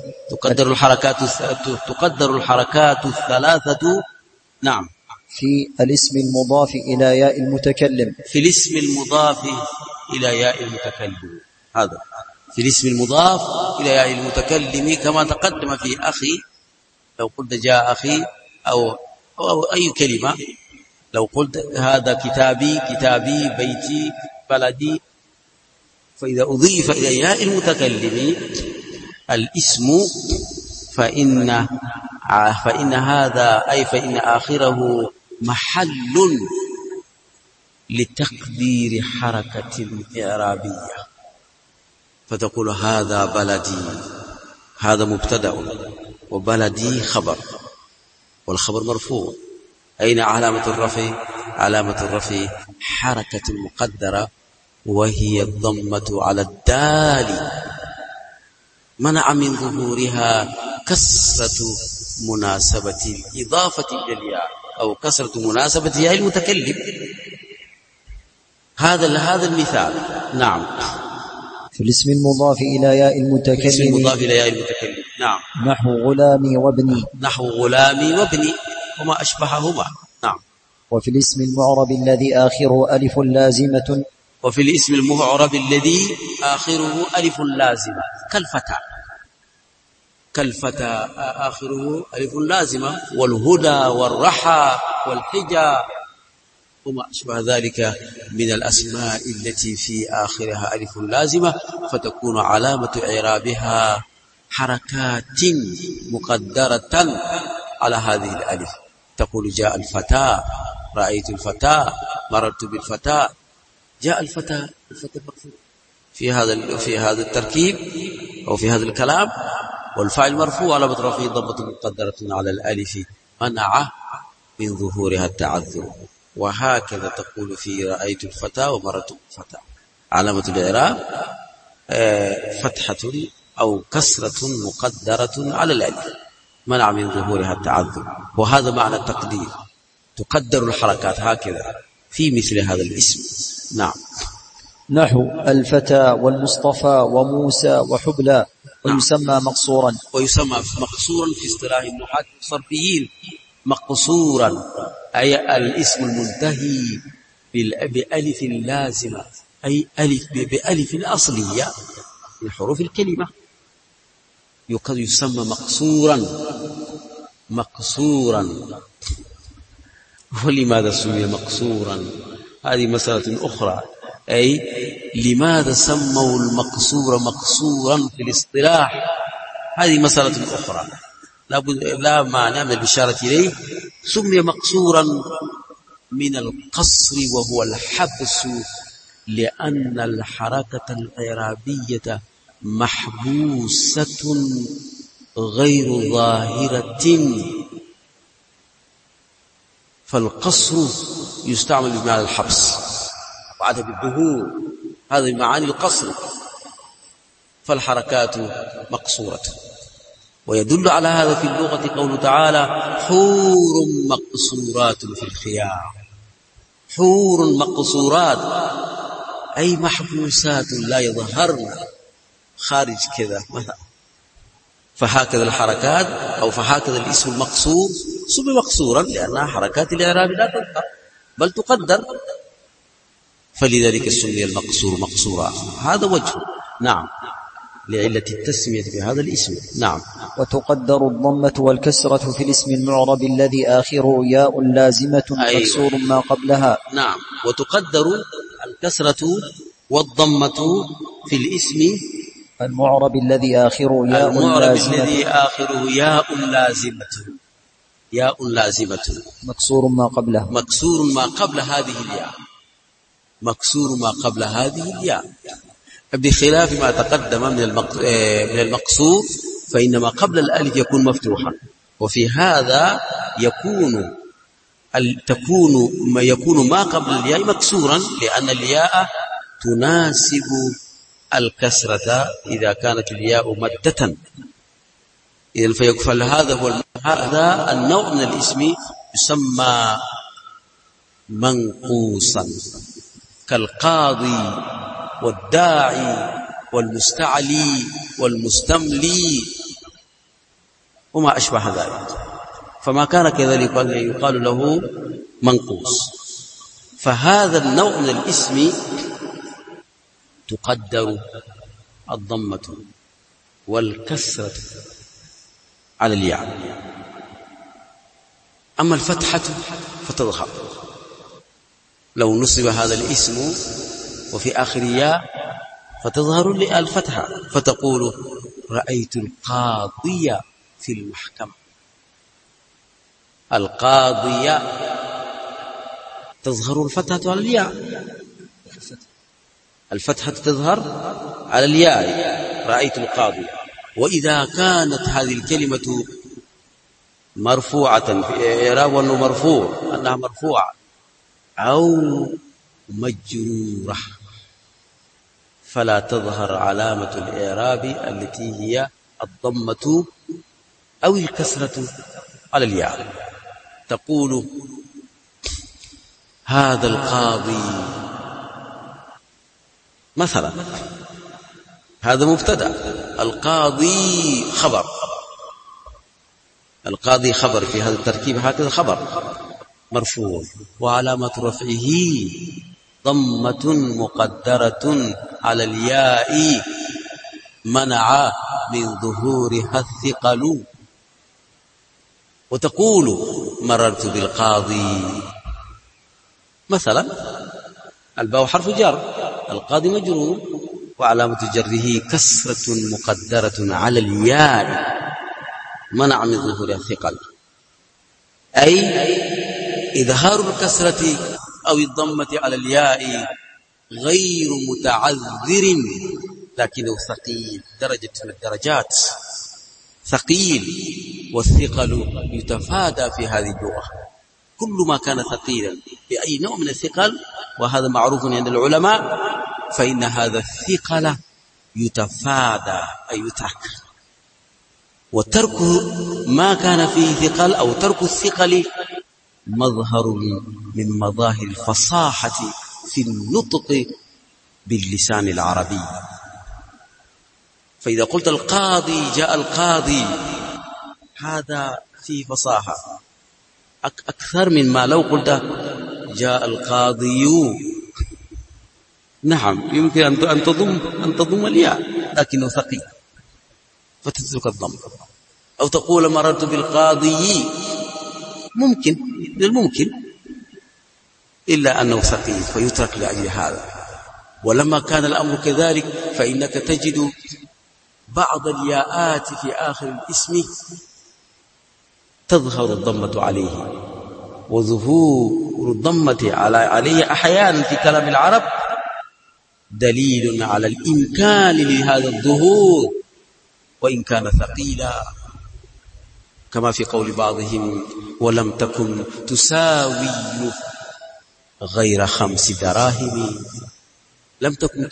تقدر الحركات الثلاثة. نعم. في الاسم المضاف إلى ياء المتكلم. في الاسم المضاف إلى ياء المتكلم. هذا في الاسم المضاف إلى ياء المتكلم كما تقدم في أخي. لو قلت جاء أخي أو أي كلمة، لو قلت هذا كتابي، كتابي، بيتي، بلدي، فإذا أضيف إلى ياء المتكلم الاسم فإن هذا أي فإن آخره محل لتقدير حركة إعرابية، فتقول هذا بلدي، هذا مبتدأ وبلدي خبر، والخبر مرفوع. أين علامة الرفع؟ علامة الرفع حركة مقدرة وهي الضمة على الدال، منع من ظهورها كسرة مناسبة الإضافة إلى الياء أو كسرة مناسبة ياء المتكلم. هذا المثال. نعم. في الاسم المضاف إلى ياء المتكلم. الاسم المضاف إلى ياء المتكلم. نعم. نحو غلامي وابني. نحو غلامي وابني وما أشبههما. نعم. وفي الاسم المعرب الذي آخره ألف لازمة. وفي الاسم المعرب الذي آخره ألف لازمة كالفتى آخره ألف لازمة، والهدى والرحى والحجى وما أشبه ذلك من الأسماء التي في آخرها ألف لازمة، فتكون علامة إعرابها حركات مقدرة على هذه الألف. تقول جاء الفتى، رأيت الفتى، مررت بالفتى. جاء الفتى مكتوب في هذا التركيب أو في هذا الكلام، والفاعل مرفوع على رفعه ضمة مقدرة على الألف منع من ظهورها التعذر. وهكذا تقول في رأيت الفتى ومررت بالفتى. علامة الإعراب فتحة أو كسرة مقدرة على الألف منع من ظهورها التعذر، وهذا معنى التقدير. تقدر الحركات هكذا في مثل هذا الاسم. نعم. نحو الفتى والمصطفى وموسى وحبلى. ويسمى مقصورا. ويسمى مقصورا في اصطلاح النحاة الصرفيين مقصورا، أي الاسم المنتهي بألف لازمة، أي بألف أصلية من حروف الكلمة، يسمى مقصورا. ولماذا سمي مقصورا؟ هذه مسألة أخرى. أي لماذا سموا المقصور مقصورا في الاصطلاح؟ هذه مسألة أخرى لا معنى من الإشارة إليه. سمي مقصورا من القصر وهو الحبس، لأن الحركة الإعرابية محبوسة غير ظاهرة، فالقصر يستعمل بمعنى الحبس وعدم الظهور، هذه معاني القصر. فالحركات مقصورة. ويدل على هذا في اللغة قوله تعالى حور مقصورات في الخيام. حور مقصورات أي محبوسات لا يظهرن خارج كذا. فهكذا الحركات أو فهكذا الاسم المقصور سمي مقصورا لأنها حركات الإعراب لا تظهر بل تقدر، فلذلك سمي المقصور مقصورا. هذا وجه. نعم. لعلة التسمية بهذا الاسم. نعم. وتقدر الضمة والكسرة في الاسم المعرب الذي آخره ياء لازمة مكسور ما قبلها. نعم. وتقدر الكسرة والضمة في الاسم المعرب الذي آخره ياء لازمة مكسور ما قبل هذه الياء بخلاف ما تقدم من المقصور، فإنما قبل الألف يكون مفتوحا، وفي هذا يكون ما قبل الياء مكسورا، لأن الياء تناسب الكسرة إذا كانت الياء مدة. إذن هذا النوع من الاسم يسمى منقوصا، كالقاضي والداعي والمستعلي والمستملي وما أشبه ذلك. فما كان كذلك يقال له منقوص. فهذا النوع من الاسم تقدر الضمة والكسرة على الياء. أما الفتحة فتظهر لو نصب هذا الاسم وفي آخر ياء فتظهر الفتحة، فتقول رأيت القاضي في المحكمة. القاضي تظهر الفتحة على الياء، الفتحة تظهر على الياء، رأيت القاضي. وإذا كانت هذه الكلمة مرفوعة في إعراب أنه مرفوع، أنها مرفوعة أو مجرورة، فلا تظهر علامة الإعراب التي هي الضمة أو الكسرة على الياء. تقول هذا القاضي مثلا، هذا مبتدأ، القاضي خبر، القاضي خبر في هذا التركيب، هكذا خبر مرفوع، وعلامة رفعه ضمة مقدرة على الياء منع من ظهورها الثقل. وتقول مررت بالقاضي مثلا، الباء حرف جر، القاضي مجرور، وعلامة جره كسرة مقدرة على الياء منع من ظهورها الثقل، أي إظهار الكسرة أو الضمة على الياء غير متعذر، لكنه ثقيل، درجة من الدرجات، ثقيل، والثقل يتفادى في هذه اللغة. كل ما كان ثقيلا بأي نوع من الثقل، وهذا معروف عند العلماء، فإن هذا الثقل يتفادى أي يترك. وترك ما كان فيه ثقل أو ترك الثقل مظهر من مظاهر الفصاحة في النطق باللسان العربي. فإذا قلت القاضي، جاء القاضي، هذا فيه فصاحة أكثر من ما لو قلت جاء القاضي. نعم، يمكن أن تضم الياء، لكنه ثقيل فتترك الضم. أو تقول مررت بالقاضي، ممكن، من الممكن، إلا أنه ثقيل فيترك لأجل هذا. ولما كان الأمر كذلك، فإنك تجد بعض الياءات في آخر الاسم تظهر الضمة عليه، وظهور الضمة عليه أحيانا في كلام العرب دليل على الإمكان لهذا الظهور وإن كان ثقيلا، كما في قول بعضهم ولم تكن تساوي غير 5 دراهم. لم تكن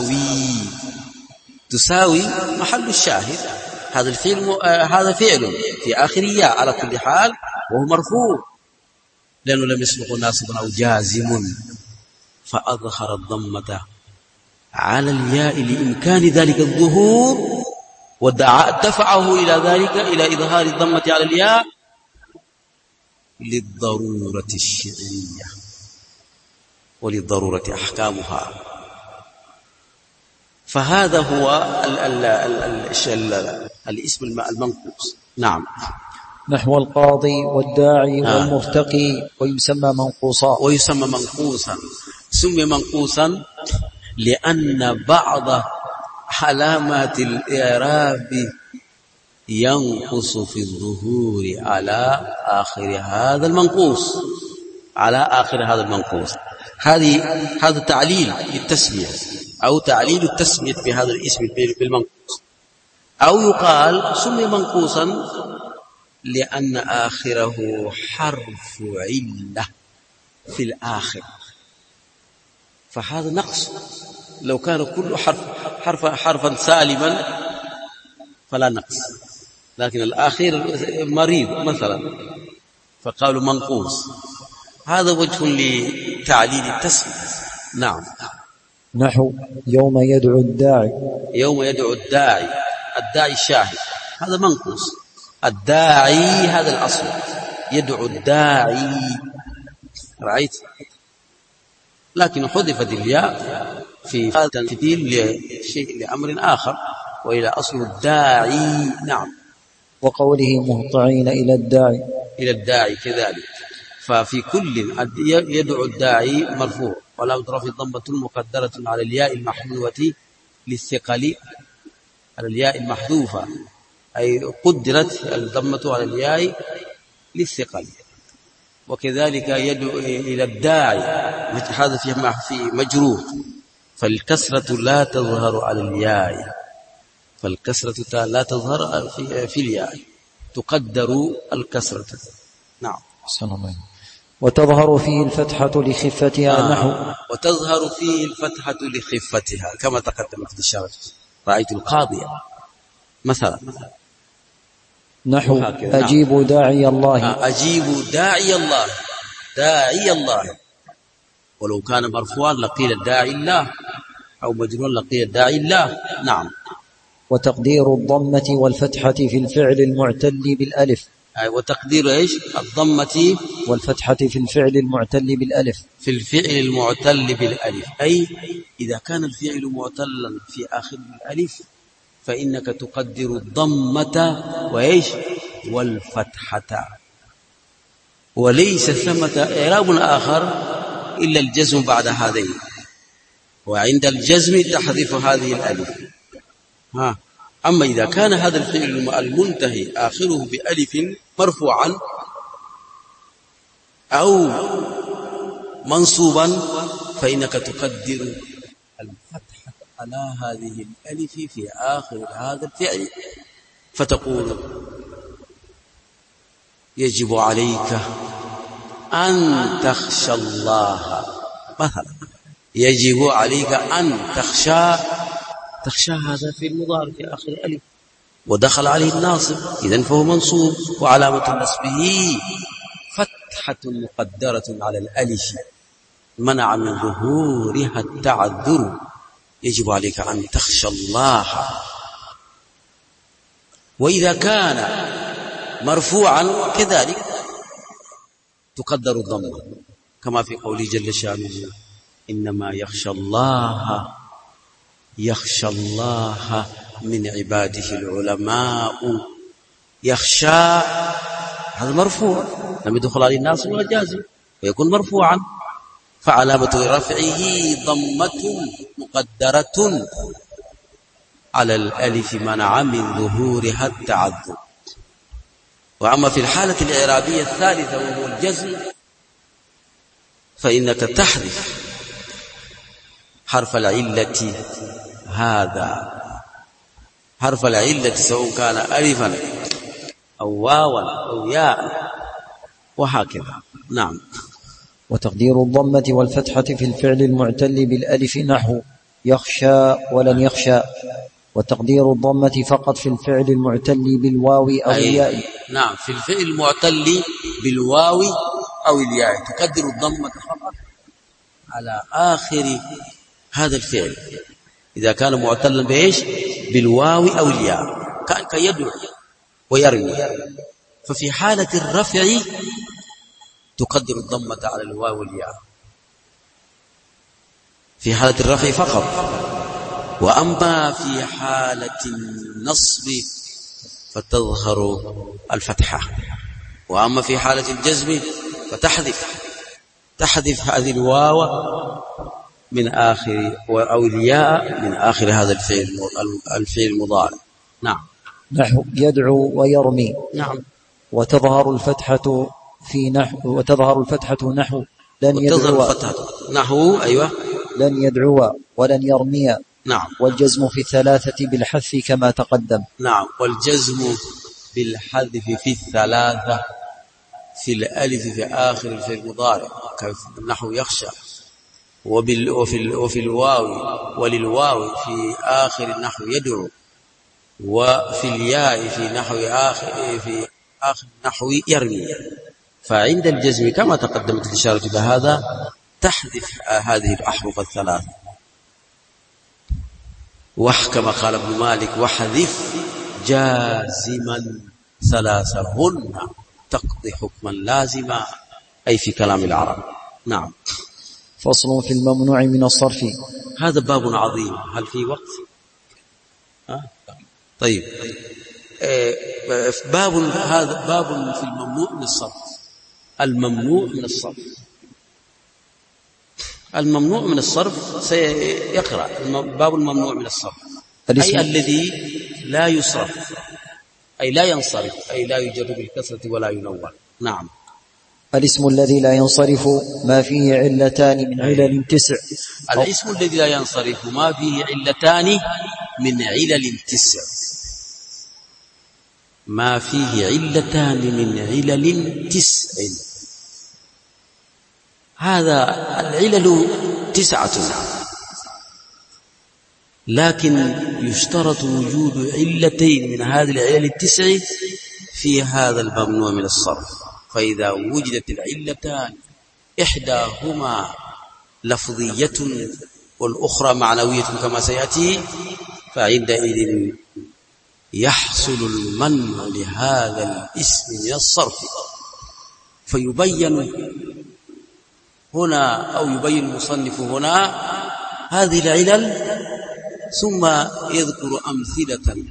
تساوي محل الشاهد، هذا الفعل هذا فعل في آخر ياء على كل حال، وهو مرفوع لأنه لم يسبق ناصب أو جازم، فأظهر الضمة على الياء لإمكان ذلك الظهور، ودفعه إلى ذلك، إلى إظهار الضمة على الياء للضرورة الشرعية وللضرورة أحكامها. فهذا هو الاسم المنقوص. نعم. نحو القاضي والداعي والمرتقي ويسمى منقوصا. سمي منقوصا لأن بعض علامات الإعراب ينقص في الظهور على آخر هذا المنقوص. هذا تعليل للتسمية أو تعليل التسمية بهذا الاسم بالمنقوص. أو يقال سمي منقوصا لأن آخره حرف علة في الآخر، فهذا نقص. لو كان كل حرفا سالما فلا نقص، لكن الآخر مريض مثلا فقالوا منقوص. هذا وجه لتعليل التسمية. نعم. نحو يوم يدعو الداعي الشاهد، هذا منقوص. الداعي هذا الأصل، يدعو الداعي، رأيت؟ لكن حذفت الياء في تمثيل لشيء لأمر آخر، وإلى أصل الداعي. نعم. وقوله مهطعين إلى الداعي كذلك. ففي كل يدعو الداعي مرفوع، ولا يضرب الضمة مقدرة على الياء المحذوفة للثقل، على الياء المحذوفة، أي قدرت الضمة على الياء للثقل. وكذلك يدعو إلى الداعي، هذا في مجرور، فالكسرة لا تظهر على الياء، فالكسرة لا تظهر في الياء، تقدر الكسرة. نعم. وتظهر فيه الفتحة لخفتها. نحو وتظهر فيه الفتحة لخفتها كما تقدمت في الشرح. رأيت القاضية مثلا. نحو أجيبوا داعي الله. أجيبوا داعي الله، ولو كان مرفوعا لقيل داعي الله، أو مجرور لقيل داعي الله. نعم. وتقدير الضمة والفتحة في الفعل المعتل بالألف. وتقدير إيش؟ الضمة والفتحة في الفعل المعتل بالألف. في الفعل المعتل بالألف، أي إذا كان الفعل معتلا في آخر الألف فإنك تقدر الضمة وإيش؟ والفتحة، وليس ثمة إعراب آخر إلا الجزم بعد هذين، وعند الجزم تحذف هذه الألف. أما إذا كان هذا الفعل المنتهي آخره بألف مرفوعا أو منصوبا فإنك تقدر الفتحة على هذه الألف في آخر هذا الفعل، فتقول يجب عليك أن تخشى الله مثلا. يجب عليك أن تخشى هذا في المضارع في آخر الألف، ودخل عليه الناصب، إذن فهو منصوب، وعلامة نصبه فتحة مقدرة على الألف منع من ظهورها التعذر. يجب عليك أن تخشى الله. وإذا كان مرفوعا كذلك تقدر الضمة، كما في قوله جل شانه إنما يخشى الله من عباده العلماء. يخشى هذا مرفوع، لم يدخل عليه الناصب ولا جازم، ويكون مرفوعا، فعلامة رفعه ضمة مقدرة على الألف منع من ظهورها التعذر. وأما في الحالة الإعرابية الثالثة وهو الجزم فإنك تحذف حرف العلة، هذا حرف العلة سواء كان ألفا أو واوا أو ياء وهكذا. نعم. وتقدير الضمة والفتحة في الفعل المعتل بالألف نحو يخشى ولن يخشى، وتقدير الضمة فقط في الفعل المعتل بالواو أو الياء. نعم، في الفعل المعتل بالواو أو الياء تقدر الضمة فقط على آخر هذا الفعل إذا كان معتلا بإيش؟ بالواو أو الياء، كيدعو ويرمي. ففي حالة الرفع تقدر الضمة على الواو والياء في حالة الرفع فقط. وأما في حالة النصب فتظهر الفتحة، وأما في حالة الجزم تحذف هذه الواو من آخر أو الياء من آخر هذا الفعل المضارع. نعم. نحو يدعو ويرمي. نعم. وتظهر الفتحة نحو لن يدعو. نحو أيوة لن يدعو ولن يرمي. نعم. والجزم في الثلاثة بالحذف كما تقدم. نعم. والجزم بالحذف في الثلاثة في الألف في آخر الفعل المضارع نحو يخشى، وفي الواو وللواو في آخر النحو يدعو، وفي الياء في آخر النحو يرمي. فعند الجزم كما تقدمت الإشارة بهذا تحذف هذه الأحرف الثلاث، كما قال ابن مالك: وحذف جازما ثلاثهن تقضي حكما لازما، أي في كلام العرب. نعم. فصل في الممنوع من الصرف. هذا باب عظيم، هل في وقت؟ طيب. هذا باب في الممنوع من الصرف. الممنوع من الصرف، الممنوع من الصرف سيقرأ باب الممنوع من الصرف، أي الذي لا يصرف، أي لا ينصرف، أي لا يجر بالكسرة ولا ينون. نعم. الاسم الذي لا ينصرف ما فيه علتان من علل 9. الاسم الذي لا ينصرف ما فيه علتان من علل 9. ما فيه علتان من علل 9. هذا العلل 9، لكن يشترط وجود علتين من هذه العلل 9 في هذا الممنوع من الصرف. فإذا وجدت العلتان إحداهما لفظية والأخرى معنوية كما سيأتي، فعندئذ يحصل المنع لهذا الاسم من الصرف. فيبين هنا أو يبين المصنف هنا هذه العلل، ثم يذكر أمثلة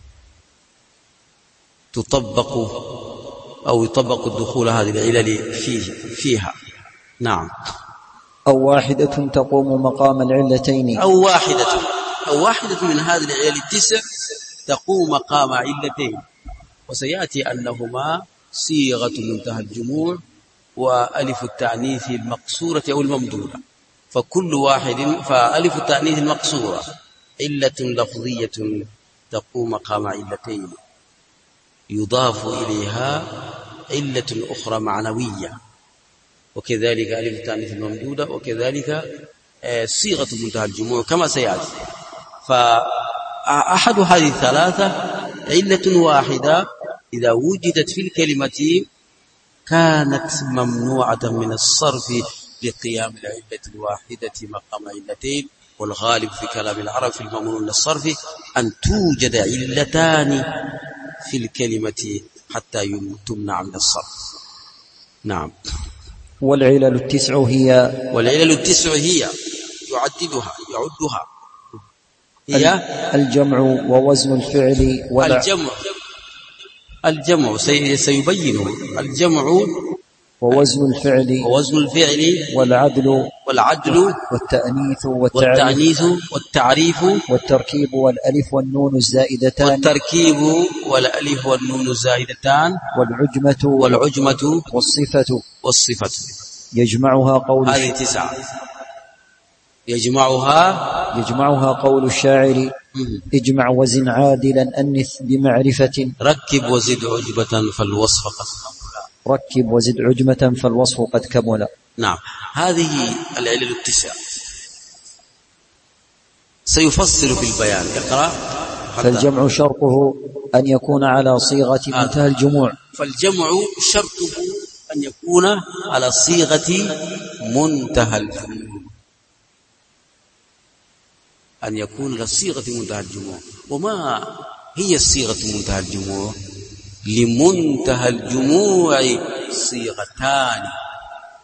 تطبق أو يطبق الدخول هذه العلل فيها. نعم. أو واحدة تقوم مقام العلتين. أو واحدة من هذه العلل 9 تقوم مقام علتين، وسيأتي أنهما صيغة منتهى الجموع وألف التعنيث المقصورة أو الممدودة. فكل واحد فألف التعنيث المقصورة علة لفظية تقوم مقام علتين، يضاف إليها علة أخرى معنوية، وكذلك ألف التعنيث الممدودة، وكذلك صيغة منتهى الجموع كما سيأتي. فأحد هذه الثلاثة علة واحدة إذا وجدت في الكلمة كانت ممنوعة من الصرف لقيام العلة الواحدة مقام علتين. والغالب في كلام العرب في الممنوع من الصرف أن توجد علتان في الكلمة حتى تمنع من الصرف. نعم. والعلل 9 هي يعدها هي الجمع ووزن الفعل الجمع سيبين الجمع ووزن الفعل والعدل والتأنيث والتعريف والتركيب والألف والنون الزائدتان والعجمة والصفة. يجمعها قول هذه 9 يجمعها قول الشاعر: اجمع وزن عادلا أنث بمعرفة، ركب وزد عجمة فالوصف قد كمل. نعم. هذه العلل 9 سيفصل في البيان. اقرأ. فالجمع شرطه أن يكون على صيغة منتهى الجموع. فالجمع شرطه أن يكون على صيغة منتهى الجموع، أن يكون لصيغة منتهى الجموع. وما هي الصيغة منتهى الجموع؟ لمنتهى الجموع صيغتان: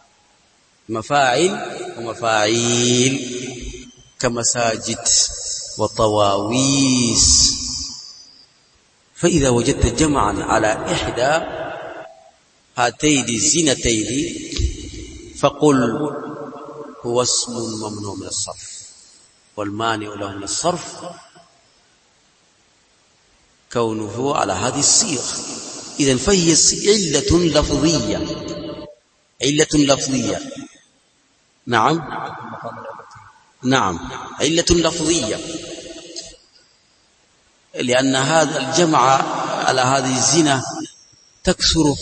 مفاعل ومفاعيل، كمساجد وطواويس. فإذا وجدت جمعا على إحدى هاتين الزينتين فقل هو اسم ممنوع من الصرف، والمانع له من الصرف كونه على هذه الصيغة. إذن فهي علة لفظية، علة لفظية. نعم علة لفظية، لأن هذا الجمع على هذه الزنا تكسر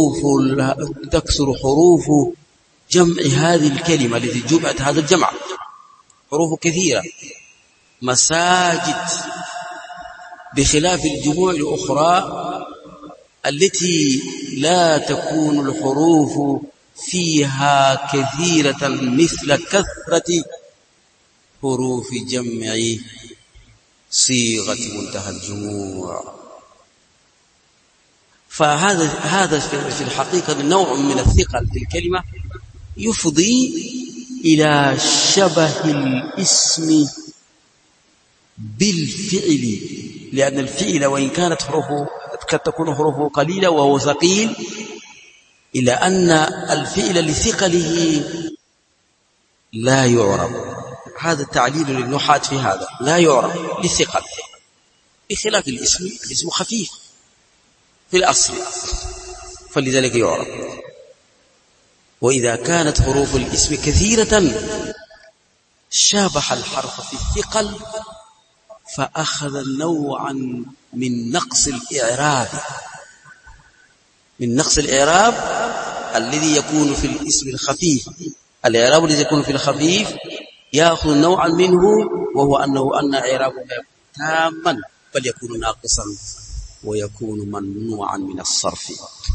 حروف جمع هذه الكلمة التي جمعت هذا الجمع، حروف كثيرة، مساجد، بخلاف الجموع الأخرى التي لا تكون الحروف فيها كثيرة مثل كثرة حروف جمع صيغة منتهى الجموع. فهذا في الحقيقة نوع من الثقل في الكلمة يفضي إلى شبه الاسم بالفعل، لأن الفعل وإن كانت حروفه قد تكون حروفه قليلة وهو ثقيل، إلى أن الفعل لثقله لا يعرب. هذا تعليل للنحاة في هذا، لا يعرب للثقل، بخلاف الاسم خفيف في الأصل فلذلك يعرب. وإذا كانت حروف الاسم كثيرة شابه الحرف في الثقل فأخذ نوعا من نقص الإعراب، الذي يكون في الاسم الخفيف. الإعراب الذي يكون في الخفيف يأخذ نوعا منه، وهو أن إعرابه لا يكون تاما بل يكون ناقصا ويكون ممنوعا من الصرف.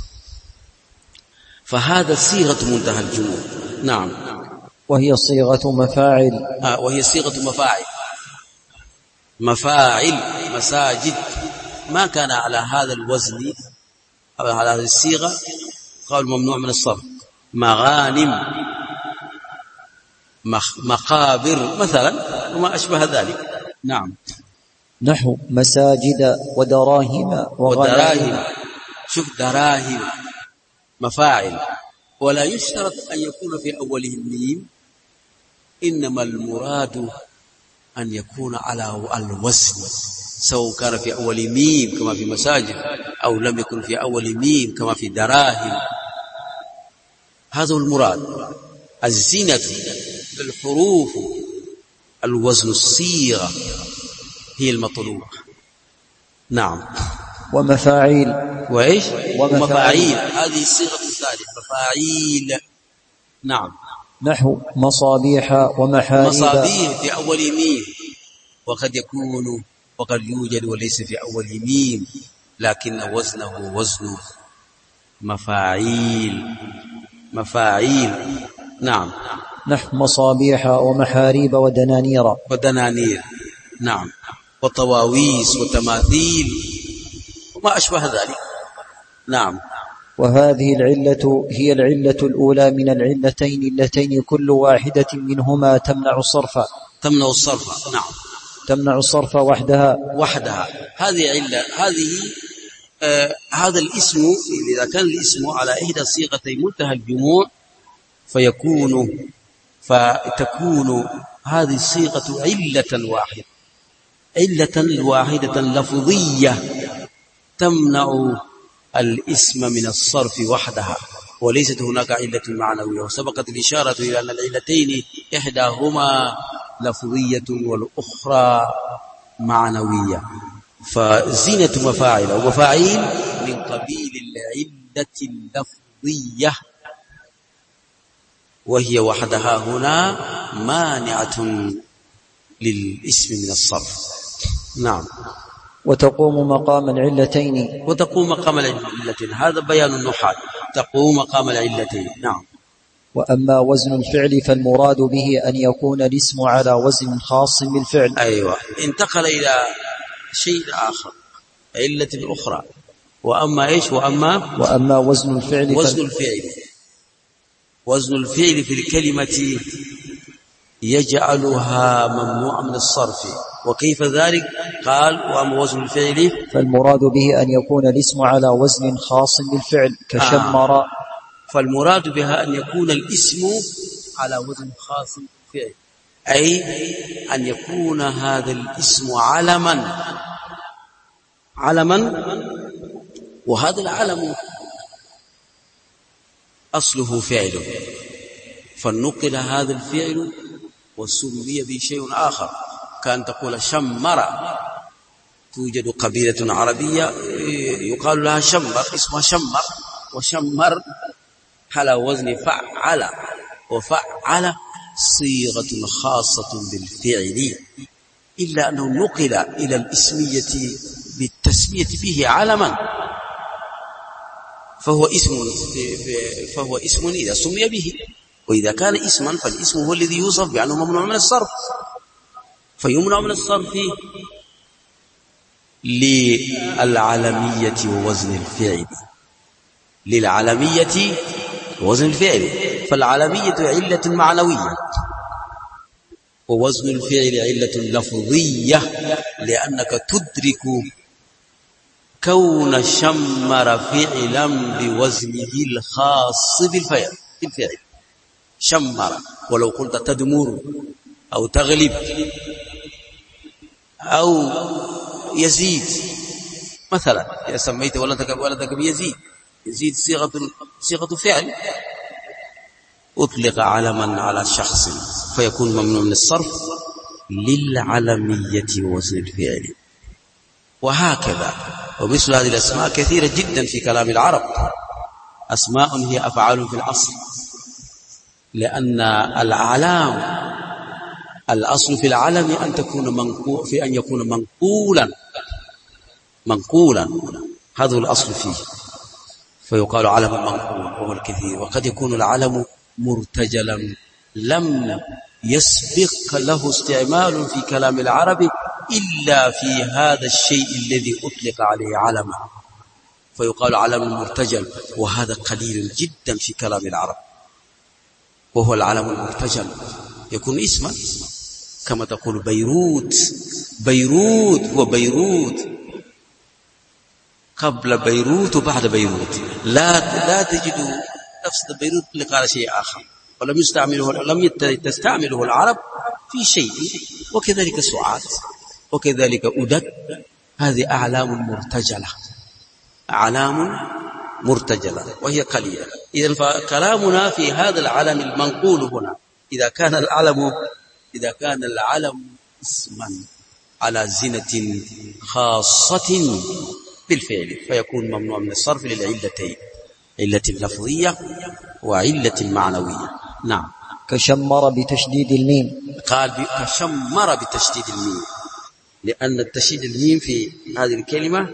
فهذا صيغة منتهى الجموع. نعم. وهي صيغة مفاعل. وهي صيغة مفاعل مساجد. ما كان على هذا الوزن أو على هذه الصيغة قال ممنوع من الصرف. مغانم، مقابر مثلا وما أشبه ذلك. نعم. نحو مساجد ودراهم وغنائم. شوف دراهم مفاعل، ولا يشترط أن يكون في أوله الميم، إنما المراد أن يكون على الوزن، سواء كان في أول ميم كما في مساجد أو لم يكن في أول ميم كما في دراهم. هذا المراد. الزينة الحروف، الوزن الصيغة هي المطلوبة. نعم. ومفاعيل. وإيش؟ ومفاعيل. هذه الصيغة الثالثة مفاعيل. نعم. نحو مصابيح ومحاريب. مصابيح في أول ميم، وقد يوجد وليس في أول ميم، لكن وزنه وزن مفاعيل. نعم. نحو مصابيح ومحاريب ودنانير. نعم. وطواويس وتماثيل وما أشبه ذلك. نعم. وهذه العلة هي العلة الأولى من العلتين اللتين كل واحدة منهما تمنع الصرف. نعم. تمنع الصرف وحدها. هذه علة. هذا الاسم إذا كان الاسم على إحدى صيغتي منتهى الجموع فتكون هذه الصيغة علة واحدة لفظية تمنع الاسم من الصرف وحدها، وليست هناك علة معنوية. وسبقت الإشارة إلى أن العلتين إحداهما لفظية والأخرى معنوية. فزينة مفاعل ومفاعيل من قبيل العلة اللفظية، وهي وحدها هنا مانعة للاسم من الصرف. نعم. وتقوم مقام العلتين. هذا بيان النحاة. تقوم مقام العلتين. نعم. وأما وزن الفعل فالمراد به أن يكون الاسم على وزن خاص بالفعل. أيوة. انتقل إلى شيء آخر، علة أخرى. وأما وزن الفعل وزن الفعل في الكلمة يجعلها ممنوع من الصرف. وكيف ذلك؟ قال وأما وزن الفعل فالمراد به أن يكون الاسم على وزن خاص بالفعل كشمر. فالمراد بها أن يكون الاسم على وزن خاص بالفعل، أي أن يكون هذا الاسم علما، وهذا العلم أصله فعل، فنقل هذا الفعل وسمي بشيء آخر. كان تقول شمر، توجد قبيلة عربية يقال لها شمر، اسمها شمر، وشمر على وزن فعل، وفعل صيغة خاصة بالفعل، إلا أنه نقل إلى الاسمية بالتسمية به علما، فهو اسم إذا سمي به. وإذا كان اسما فالاسم هو الذي يوصف بأنه ممنوع من الصرف، فيمنع من الصرف للعلمية ووزن الفعل، للعلمية ووزن الفعل. فالعلمية علة معنوية، ووزن الفعل علة لفظية، لأنك تدرك كون شمر فعلا بوزنه الخاص بالفعل. شمر، ولو قلت تدمر أو تغلب أو يزيد مثلا، إذا سميت ولدك بيزيد، يزيد صيغة فعل، أطلق علما على شخص فيكون ممنوع من الصرف للعلمية ووزن الفعل. وهكذا، ومثل هذه الأسماء كثيرة جدا في كلام العرب، أسماء هي أفعال في الأصل، لأن الأعلام الأصل في العلم أن يكون منقولا، هذا الأصل فيه، فيقال علم منقول وهو الكثير. وقد يكون العلم مرتجلا لم يسبق له استعمال في كلام العرب إلا في هذا الشيء الذي أطلق عليه علما، فيقال علم مرتجل، وهذا قليل جدا في كلام العرب، وهو العلم المرتجل يكون اسما، كما تقول بيروت وبيروت قبل بيروت وبعد بيروت، لا تجد نفس بيروت لقال شيء آخر، ولم تستعمله العرب في شيء. وكذلك سعاد، وكذلك أدك، هذه أعلام مرتجلة وهي قليلة. إذن فكلامنا في هذا العلم المنقول هنا، إذا كان العلم اسما على زنة خاصة بالفعل فيكون ممنوع من الصرف للعلتين، علة لفظية وعلة معنوية. نعم. كشمر بتشديد الميم، قال كشمر بتشديد الميم، لأن التشديد الميم في هذه الكلمة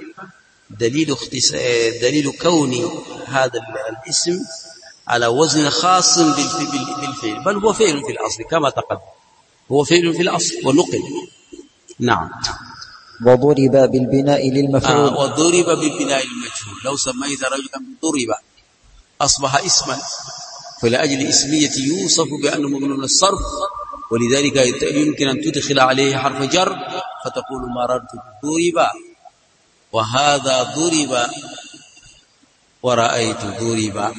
دليل كون هذا الاسم على وزن خاص بالفعل، بل هو فعل في الأصل كما تقدم، هو فعل في الأصل ونقل. نعم. وضرب بالبناء للمفعول، وضرب بالبناء للمجهول، لو سميت رجلا ضرب أصبح اسما، فلأجل اسمية يوصف بأنه ممنوع من الصرف، ولذلك يمكن أن تدخل عليه حرف جر فتقول مررت ضرب، وهذا ضرب ورأيت ضرب،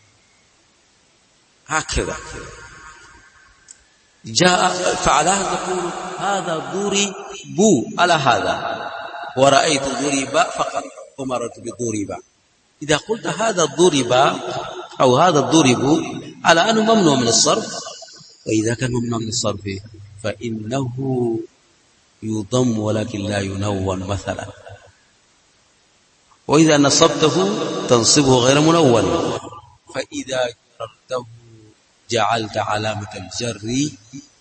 هكذا جاء فعلها تقول هذا ضرب على هذا، ورأيت ضرب فقط ومررت بضرب. إذا قلت هذا ضرب أو هذا الضرب على أنه ممنوع من الصرف، وإذا كان ممنوع من الصرف فإنه يضم ولكن لا ينون مثلا، وإذا نصبته تنصبه غير منون، فإذا جررته جعلت علامة الجر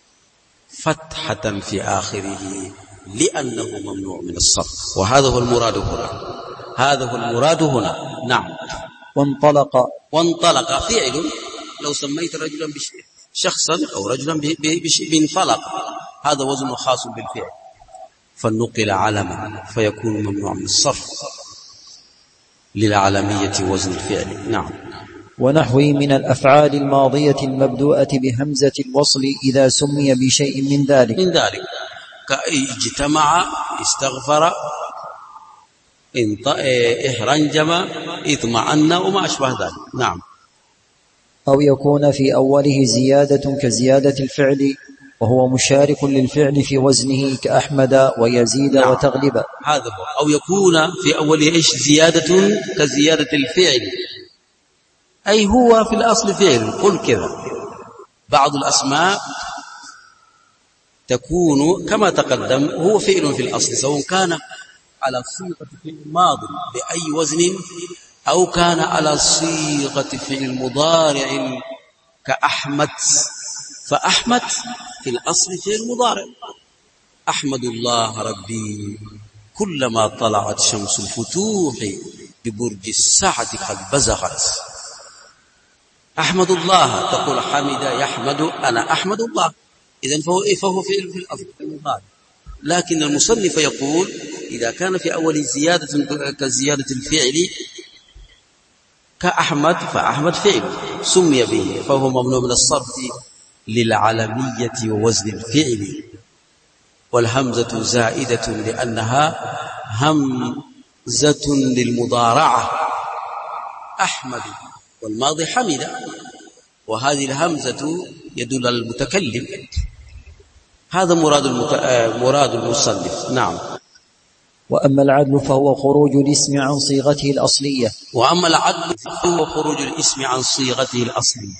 فتحة في آخره لأنه ممنوع من الصرف، وهذا هو المراد هنا. نعم. وانطلق فعل، لو سميت رجلا شخصا أو رجلا بانطلق، هذا وزن خاص بالفعل، فالنقل علما فيكون ممنوع من الصرف للعلمية وزن الفعل. نعم. ونحوه من الأفعال الماضية المبدوءة بهمزة الوصل إذا سمي بشيء من ذلك كاجتمع، استغفر، اهرنجم، اطمأن وما أشبه ذلك. نعم. أو يكون في أوله زيادة كزيادة الفعل وهو مشارك للفعل في وزنه كأحمد ويزيد. نعم. وتغلب. هذا هو. أو يكون في أوله إيش؟ زيادة كزيادة الفعل، أي هو في الأصل فعل. قل كذا. بعض الأسماء تكون كما تقدم هو فعل في الأصل، سواء كان على صيغة فعل ماض بأي وزن أو كان على صيغة فعل مضارع كأحمد. فأحمد في الأصل فعل مضارع. أحمد الله ربي كلما طلعت شمس الفتوح ببرج السعد قد بزغت. أحمد الله، تقول حمد يحمد، أنا أحمد الله، إذن فهو فعل في الأصل المضارع. لكن المصنف يقول إذا كان في أول زيادة كزيادة الفعل كأحمد، فأحمد فعل سمي به، فهو ممنوع من الصرف للعلمية ووزن الفعل. والهمزة زائدة لأنها همزة للمضارعة، أحمد والماضي حمد، وهذه الهمزة يدل على المتكلم. هذا مراد المصنف. نعم. وأما العدل فهو خروج الاسم عن صيغته الأصلية. وأما العدل فهو خروج الاسم عن صيغته الأصلية.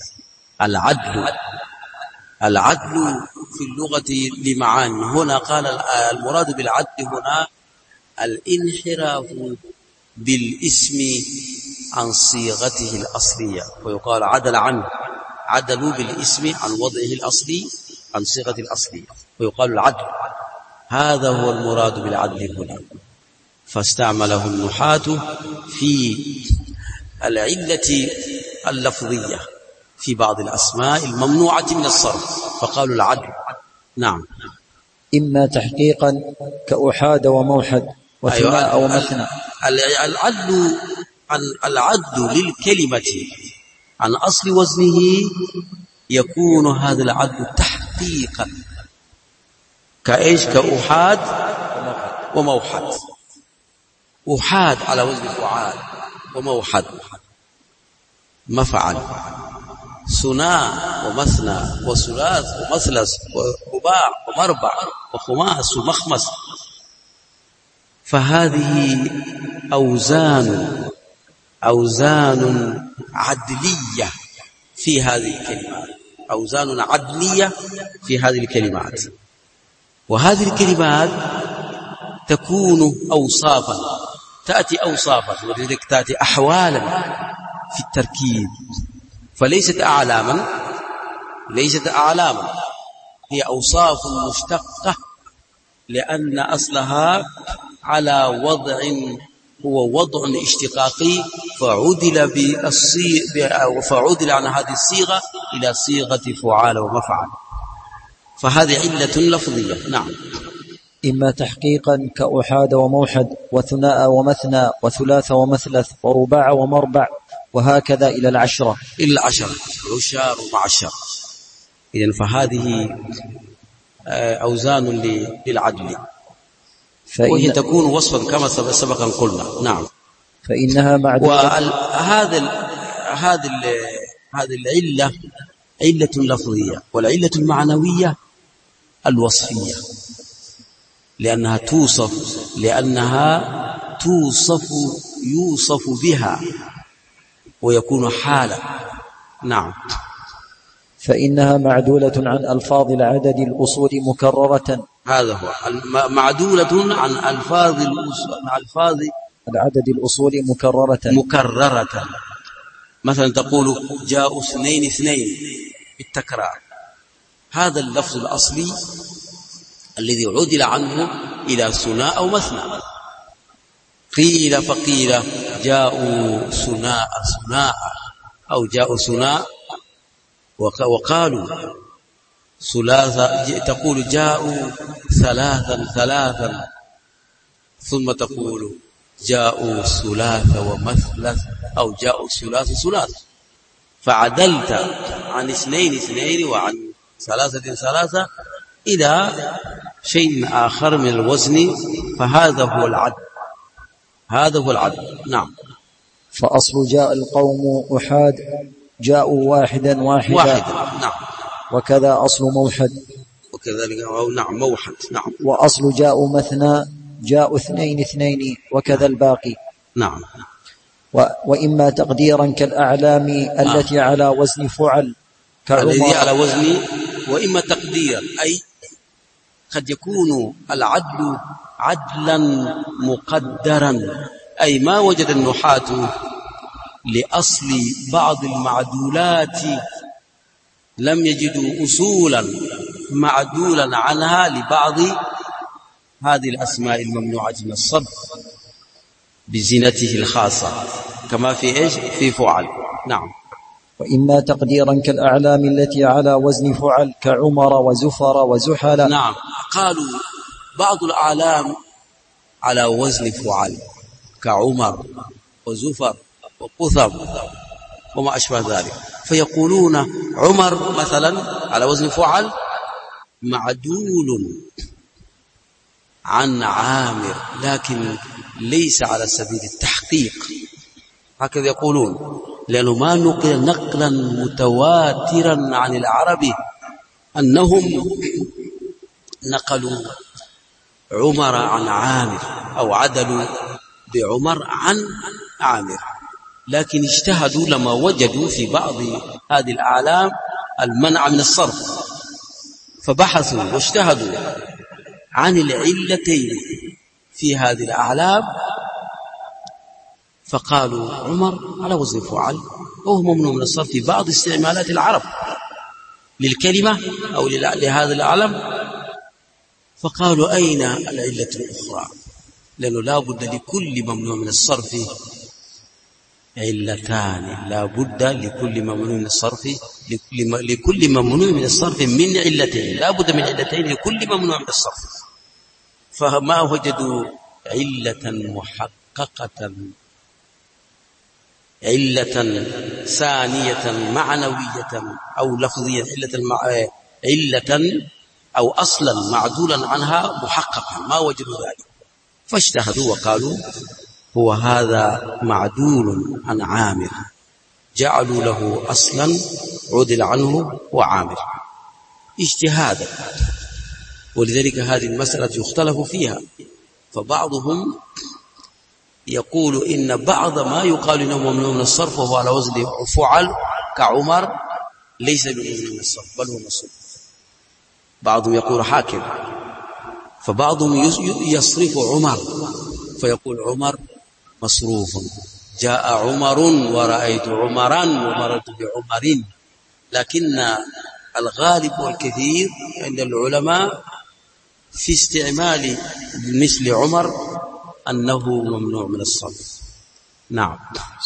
العدل في اللغة لمعاني. هنا قال المراد بالعدل هنا الانحراف بالاسم عن صيغته الأصلية، ويقال عدل عنه، عدلوا بالاسم عن وضعه الأصلي عن صيغته الأصلية، ويقال العدل. هذا هو المراد بالعدل هنا، فاستعمله النحاة في العلة اللفظية في بعض الأسماء الممنوعة من الصرف، فقالوا العدل. نعم. إما تحقيقا كأحاد وموحد وثناء ومثنى. العدل للكلمة عن أصل وزنه يكون هذا العدل تحقيقا كإيش؟ كأحاد وموحد. أحاد على وزن فعال، وموحد مفعل، ثناء ومثنى وثلاث ومثلث ورباع ومربع وخماس ومخمس. فهذه أوزان عدلية في هذه الكلمات، أوزان عدلية في هذه الكلمات. وهذه الكلمات تكون أوصافا، تأتي أوصافا، ولذلك تأتي أحوالا في التركيب، فليست أعلاما، هي أوصاف مشتقة، لأن أصلها على وضع هو وضع اشتقاقي، فعدل عن هذه الصيغة إلى صيغة فعال ومفعل، فهذه علة لفظية. نعم. إما تحقيقا كأحاد وموحد وثناء ومثنى وثلاث ومثلث ورباع ومربع، وهكذا إلى العشرة، عشر ومعشر. إذن فهذه أوزان للعدل، وهي تكون وصفا كما سبقا قلنا. نعم. فإنها معدودة. هذه العلة علة لفظية، والعلة المعنوية الوصفية، لأنها يوصف بها ويكون حالا. نعم. فإنها معدولة عن ألفاظ العدد الأصول مكررة. هذا هو معدولة عن ألفاظ العدد الأصول مكررة. مثلا تقول جاء اثنين بالتكرار، هذا اللفظ الأصلي الذي عدل عنه إلى ثناء أو مثنى. قيل فقيل جاءوا ثناء أو جاءوا ثناء، وقالوا ثلاثة، تقول جاءوا ثلاثا، ثم تقول جاءوا ثلاث ومثلث، أو جاءوا ثلاث. فعدلت عن 2 وعن 3 إلى شيء آخر من الوزن، فهذا هو العدل، هذا هو العدل. نعم. فأصل جاء القوم أحاد جاءوا واحدا. نعم. وكذا أصل موحد، وكذلك نعم موحد. نعم. وأصل جاءوا مثنى جاءوا 2 وكذا الباقي. نعم. وإما تقديرا كالأعلام التي على وزن فعل الذي على وزن، وإما تقديرا أي قد يكون العدل عدلا مقدرا، أي ما وجد النحاة لأصل بعض المعدولات لم يجدوا أصولا معدولا عنها لبعض هذه الأسماء الممنوعة من الصرف بزينته الخاصة، كما في إيش؟ في فعل. نعم. وإما تقديرا كالأعلام التي على وزن فعل كعمر وزفر وزحل. نعم. قالوا بعض الأعلام على وزن فعل كعمر وزفر وقثم وما أشبه ذلك، فيقولون عمر مثلا على وزن فعل معدول عن عامر، لكن ليس على سبيل التحقيق، هكذا يقولون، لأنه ما نقل نقلا متواترا عن العرب أنهم نقلوا عمر عن عامر أو عدلوا بعمر عن عامر، لكن اجتهدوا لما وجدوا في بعض هذه الأعلام المنع من الصرف، فبحثوا واجتهدوا عن العلتين في هذه الأعلام، فقالوا عمر على وزن فعل وهو ممنوع من الصرف في بعض استعمالات العرب للكلمة أو لهذا العلم، فقالوا أين العلة الأخرى؟ لأنه لا بد لكل ممنوع من الصرف علتان، لا بد لكل ممنوع من الصرف لكل ممنوع من الصرف من علتين، لا بد من علتين لكل ممنوع من الصرف، فما وجدوا علة محققة، علة ثانية معنوية أو لفظية، علة أو أصلا معدولا عنها محققا، ما وجدوا ذلك، فاجتهدوا وقالوا هو هذا معدول عن عامر، جعلوا له أصلا عدل عنه وعامر اجتهادا. ولذلك هذه المسألة يختلف فيها، فبعضهم يقول إن بعض ما يقال إنه ممنوع من الصرف وهو على وزن فعل كعمر ليس بممنوع من الصرف بل هو مصروف، بعضهم يقول هكذا، فبعضهم يصرف عمر فيقول عمر مصروف، جاء عمر ورأيت عمرا ومررت بعمر، لكن الغالب والكثير عند العلماء في استعمال مثل عمر أنه ممنوع من الصرف. نعم.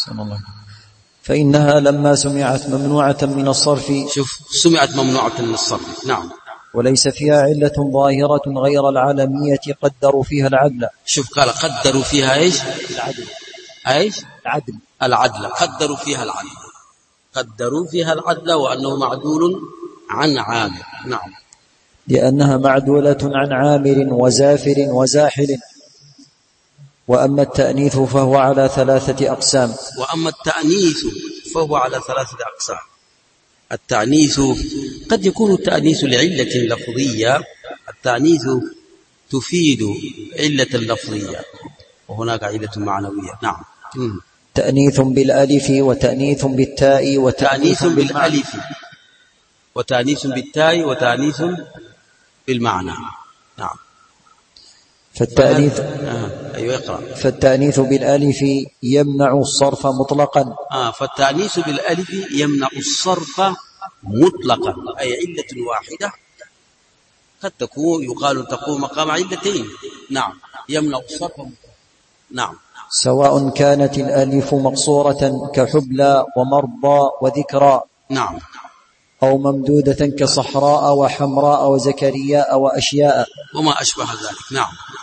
فإنها لما سمعت ممنوعة من الصرف، شوف سمعت ممنوعة من الصرف. نعم. وليس فيها علة ظاهرة غير العالمية قدروا فيها العدل. شوف قال قدروا فيها ايش؟ العدل. ايش؟ العدل. قدروا فيها العدل، قدروا فيها العدل وأنه معدول عن عامر. نعم. لأنها معدولة عن عامر وزافر وزاحل. وأما التأنيث فهو على 3 أقسام. وأما التأنيث فهو على 3 أقسام. التأنيث قد يكون التأنيث لعلة لفظية، التأنيث تفيد علة لفظية، وهناك علة معنوية. نعم. تأنيث بالألف وتأنيث بالتاء وتأنيث بالألف وتأنيث بالتاء وتأنيث بالمعنى. نعم. فالتأنيث أيوة اقرأ. فالتأنيث بالألف يمنع الصرف مطلقا. فالتأنيث بالألف يمنع الصرف مطلقا، أي علة واحدة قد تكون يقال تقوم مقام علتين. نعم. يمنع الصرف مطلقا. نعم. سواء كانت الألف مقصورة كحبلى ومرضى وذكرى. نعم. أو ممدودة كصحراء وحمراء وزكرياء وأشياء وما أشبه ذلك. نعم.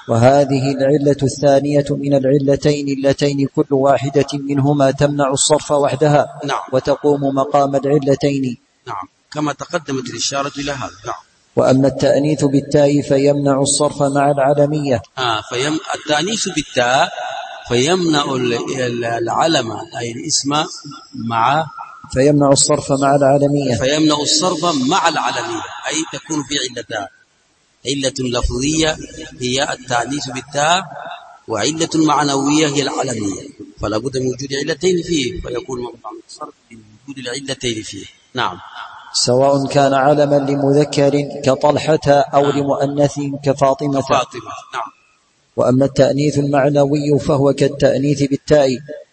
وهذه العلة الثانية من العلتين اللتين كل واحدة منهما تمنع الصرف وحدها. نعم. وتقوم مقام العلتين. نعم، كما تقدمت الإشارة إلى هذا. نعم. وأما التأنيث بالتاء فيمنع الصرف مع العلمية. التأنيث بالتاء فيمنع العلم أي الاسم مع فيمنع الصرف مع العلمية. فيمنع الصرف مع العلمية، أي تكون في علتان: علة لفظية هي التأنيث بالتاء، وعلة معنوية هي العلمية، فلا بد من وجود علتين فيه، فيكون ممنوع من الصرف بوجود العلتين فيه. نعم. سواء كان علما لمذكر كطلحة أو لمؤنث كفاطمة. نعم. وأما التأنيث المعنوي فهو كالتأنيث بالتاء.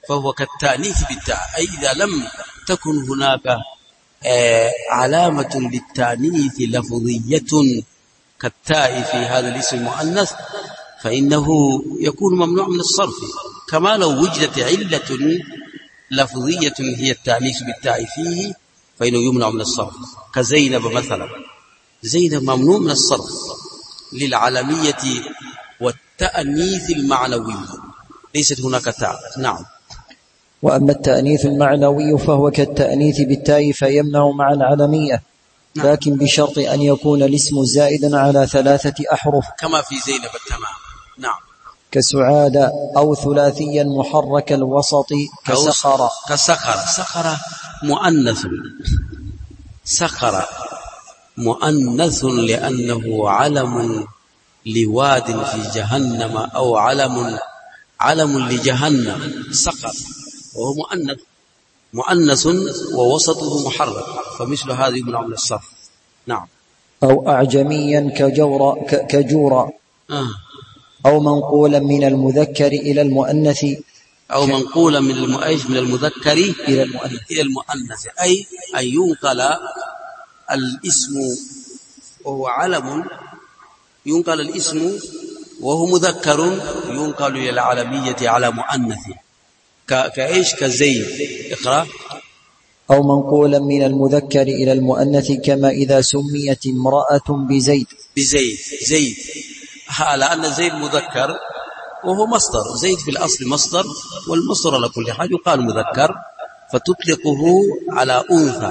أي إذا لم تكن هناك علامة للتأنيث لفظية كالتاء في هذا الاسم المؤنث فإنه يكون ممنوع من الصرف، كما لو وجدت علة لفظية هي التأنيث بالتاء فيه فإنه يمنع من الصرف، كزينب مثلا. زينب ممنوع من الصرف للعلمية والتأنيث المعنوي، ليست هناك تاء. نعم. وأما التأنيث المعنوي فهو كالتأنيث بالتاء فيمنع مع العلمية. نعم. لكن بشرط أن يكون الاسم زائدا على 3 أحرف كما في زينب التمام. نعم. كسعادة أو ثلاثيا محرك الوسط كسخر. سخر مؤنث، سخر مؤنث لأنه علم لواد في جهنم أو علم لجهنم. سخر وهو مؤنث ووسطه محرك، فمثل هذا يمنع من الصرف. نعم. أو أعجميا كجورا أو منقولا من المذكر إلى المؤنث، أو منقولا من المذكر إلى المؤنث، أي أن ينقل الاسم وهو علم، ينقل الاسم وهو مذكر ينقل إلى العلمية على مؤنث، كإيش؟ كزيد. اقرأ. أو منقولا من المذكر إلى المؤنث كما إذا سميت امرأة بزيد. زيد لأن زيد مذكر وهو مصدر، زيد في الأصل مصدر، والمصدر على كل حال يقال مذكر، فتطلقه على أنثى.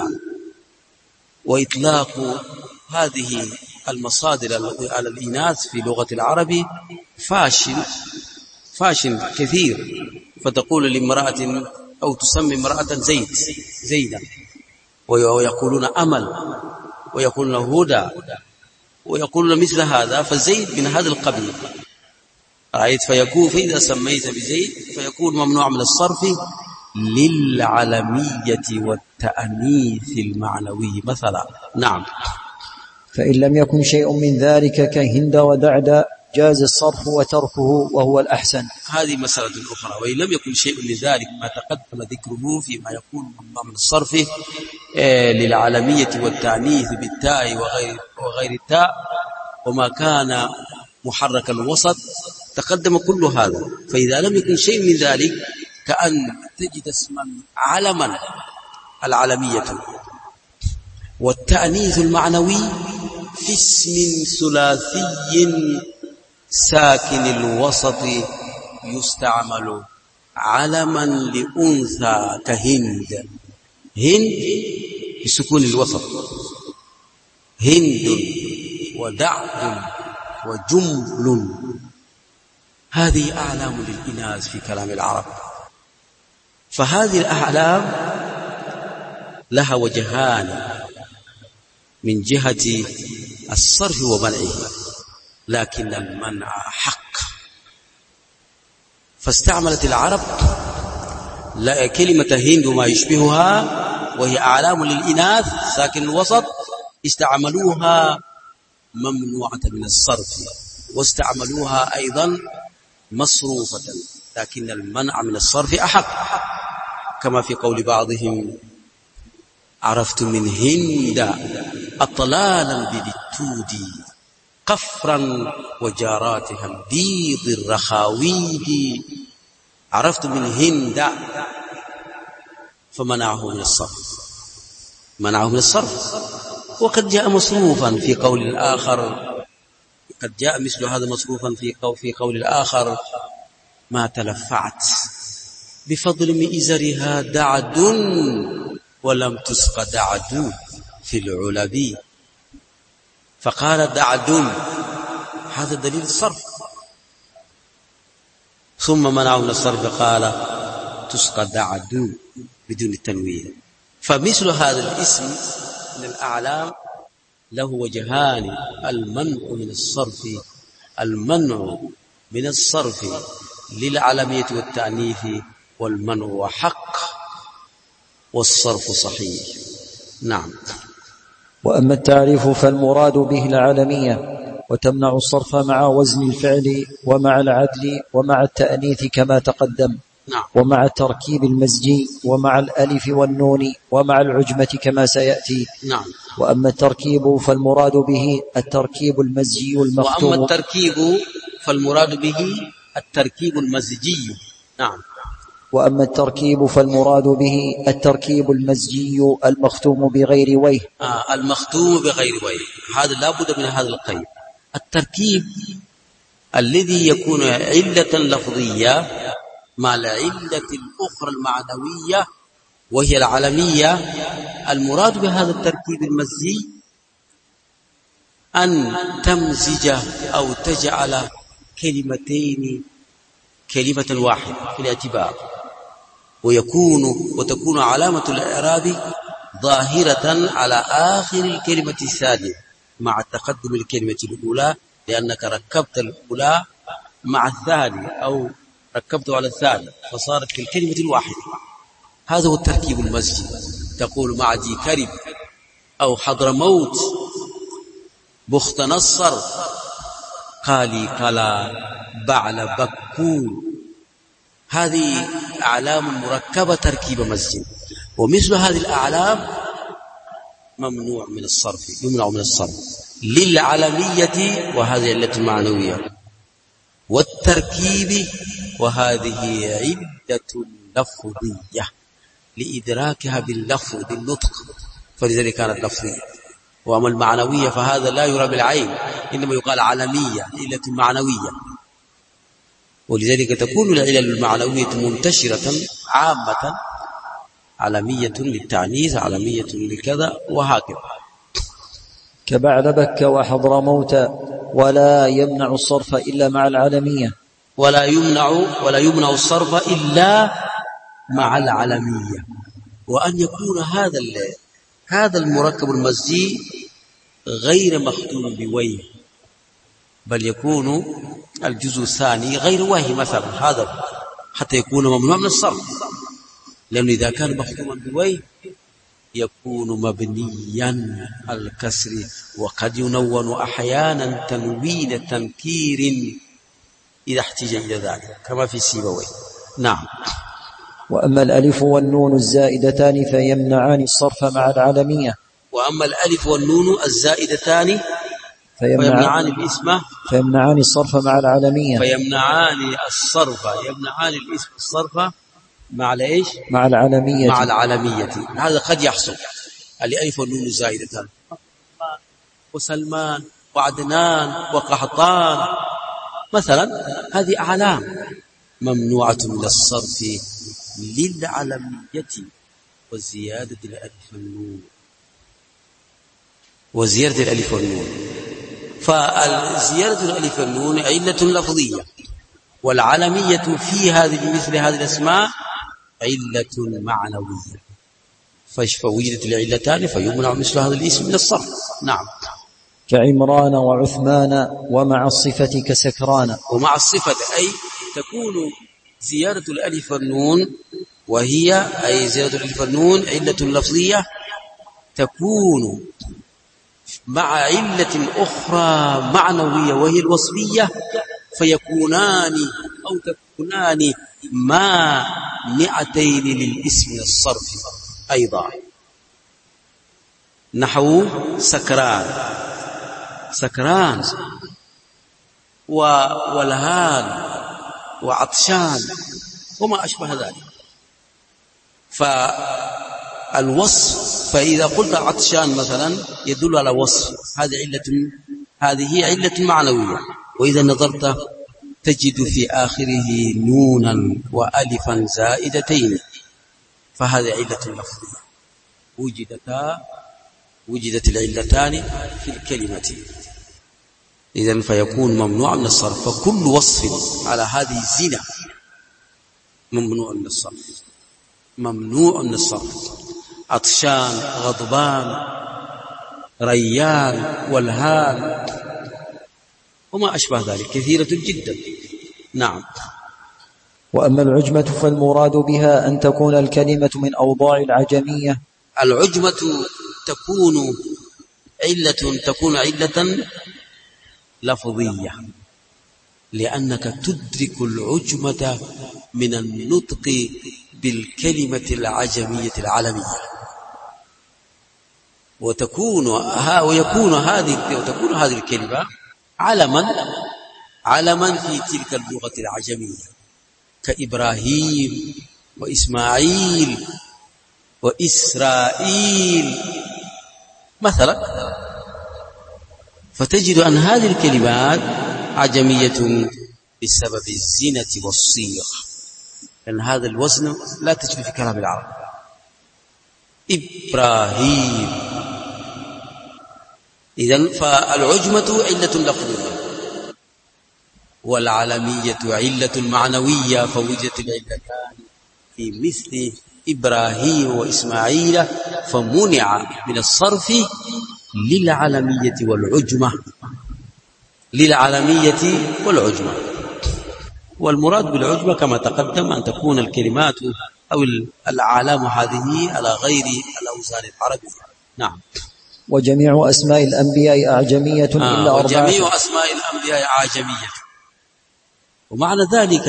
وإطلاق هذه المصادر على الإناث في لغة العرب فاشل كثير، فتقول لامرأة أو تسمي امرأة زيدا، ويقولون أمل، ويقولون هدى، ويقولون مثل هذا، فزيد من هذا القبيل. رأيت؟ فإذا سميت بزيد فيكون ممنوع من الصرف للعلمية والتأنيث المعنوي مثلا. نعم. فإن لم يكن شيء من ذلك كهند ودعد جاز الصرف وتركه وهو الأحسن. هذه مسألة أخرى. وإن لم يكن شيء من ذلك ما تقدم ذكره فيما يكون ممنوع من الصرف للعلمية والتأنيث بالتاء وغير التاء، وما كان محرك الوسط تقدم كل هذا. فإذا لم يكن شيء من ذلك كأن تجد اسما علما العلمية والتأنيث المعنوي في اسم ثلاثي ساكن الوسط يستعمل علما لأنثى كهند. هند بسكون الوسط، هند ودعد وجمل، هذه أعلام للإناث في كلام العرب. فهذه الأعلام لها وجهان من جهة الصرف ومنعه، لكن المنع حق. فاستعملت العرب كلمة هند وما يشبهها وهي أعلام للإناث ساكن الوسط، استعملوها ممنوعة من الصرف، واستعملوها أيضا مصروفة، لكن المنع من الصرف أحق، كما في قول بعضهم: عرفت من هند أطلالا بالتود قفرا وجاراتها البيض الرخاويد. عرفت من هند، فمنعه من الصرف، وقد جاء مصروفا في قول الآخر قد جاء مثل هذا مصروفا في قول الآخر: ما تلفعت بفضل مئزرها دعد ولم تسق دعد في العلب. فقال دعد، هذا دليل الصرف، ثم منعه من الصرف قال تسقى دعد بدون التنوين. فمثل هذا الاسم من الأعلام له وجهان: المنع من الصرف للعلمية والتأنيث، والمنع حق والصرف صحيح. نعم. وأما التعريف فالمراد به العالمية، وتمنع الصرف مع وزن الفعل ومع العدل ومع التأنيث كما تقدم. نعم. ومع التركيب المزجي ومع الألف والنون ومع العجمة كما سيأتي. نعم. وأما التركيب فالمراد به التركيب المزجي المختوم. وأما التركيب فالمراد به التركيب المزجي. نعم. وأما التركيب فالمراد به التركيب المزجي المختوم بغير وجه. المختوم بغير وجه، هذا لا بد من هذا القيد. التركيب الذي يكون علة لفظية مع العلة الأخرى المعنوية وهي العلمية. المراد بهذا التركيب المزجي أن تمزج أو تجعل كلمتين كلمة واحدة في الاعتبار، وتكون علامة الإعراب ظاهرة على آخر الكلمة الثانية مع تقدم الكلمة الأولى، لأنك ركبت الأولى مع الثانية أو ركبت على الثانية فصارت كالكلمة الواحدة. هذا هو التركيب المزجي. تقول معدي كرب أو حضرموت بخت نصر قالي قلا بعل بكون. هذه أعلام مركبة تركيب مزجي، ومثل هذه الأعلام ممنوع من الصرف، يمنع من الصرف للعلمية وهذه علة معنوية، والتركيب وهذه علة لفظية لإدراكها باللفظ بالنطق، فلذلك كانت لفظية. وأما المعنوية فهذا لا يرى بالعين، إنما يقال علمية، علة معنوية. ولذلك تكون العلل المعنوية منتشرة عامة، علمية للتعنيث، علمية لكذا، وهكذا. كبعلبك وحضرموت. ولا يمنع الصرف إلا مع العلمية. ولا يمنع الصرف إلا مع العلمية. وأن يكون هذا المركب المزجي غير مختوم بوجه، بل يكون الجزء الثاني غير وجه مثلا، هذا حتى يكون ممنوع من الصرف، لأنه إذا كان مختوما بوجه يكون مبنيا الكسر، وقد ينون أحيانا تنوين تنكير إذا احتج إلى ذلك كما في سيبويه. نعم. وأما الألف والنون الزائدتان فيمنعان الصرف مع العلمية. وأما الألف والنون الزائدتان فيمنعان الاسم، فيمنعان الصرف مع العلمية. يمنعان الاسم الصرف مع الايش؟ مع العلمية. هذا قد يحصل. الألف والنون الزائدتان، وسلمان وعدنان وقحطان مثلا، هذه أعلام ممنوعة من الصرف للعلمية وزيادة الألف والنون. فزيادة الألف والنون علة لفظية، والعلمية في مثل هذه الأسماء علة معنوية، فوجدت العلتان فيمنع مثل هذا الاسم من الصرف. نعم. كعمران وعثمان ومع الصفة كسكران. ومع الصفة أي تكون زيادة الألف والنون، وهي أي زيادة الألف والنون علة لفظية تكون مع علة أخرى معنوية وهي الوصفية، فيكونان أو تكونان مانعتين للاسم من الصرف أيضا، نحو سكران ولهان وعطشان وما أشبه ذلك. فالوصف، فإذا قلت عطشان مثلا يدل على وصف، هذه علة هذه علة معنوية. وإذا نظرت تجد في آخره نونا وألفا زائدتين، فهذه علة لفظية وجدت العلتان في الكلمة. إذن فيكون ممنوع من الصرف. فكل وصف على هذه الزنا ممنوع من الصرف، ممنوع من الصرف. عطشان، غضبان، ريان، والهان، وما أشبه ذلك كثيرة جدا. نعم. وأما العجمة فالمراد بها أن تكون الكلمة من أوضاع العجمية. العجمة تكون علة لفظية، لأنك تدرك العجمة من النطق بالكلمة العجمية العالمية، وتكون هذه الكلمة علما في تلك اللغة العجمية، كإبراهيم وإسماعيل وإسرائيل مثلا. فتجد أن هذه الكلمات عجمية بسبب الزينة والصيغ، لأن هذا الوزن لا تجد في كلام العرب. إبراهيم. إذن فالعجمة علة لفظية، والعلمية علة معنوية، فوجدت العلتان في مثل إبراهيم وإسماعيل، فمنع من الصرف للعلمية والعجمة. والمراد بالعجمة كما تقدم أن تكون الكلمات أو الأعلام هذه على غير الأوزان العربية. نعم. وجميع أسماء الأنبياء أعجمية إلا 4. وجميع أسماء الأنبياء أعجمية. ومعنى ذلك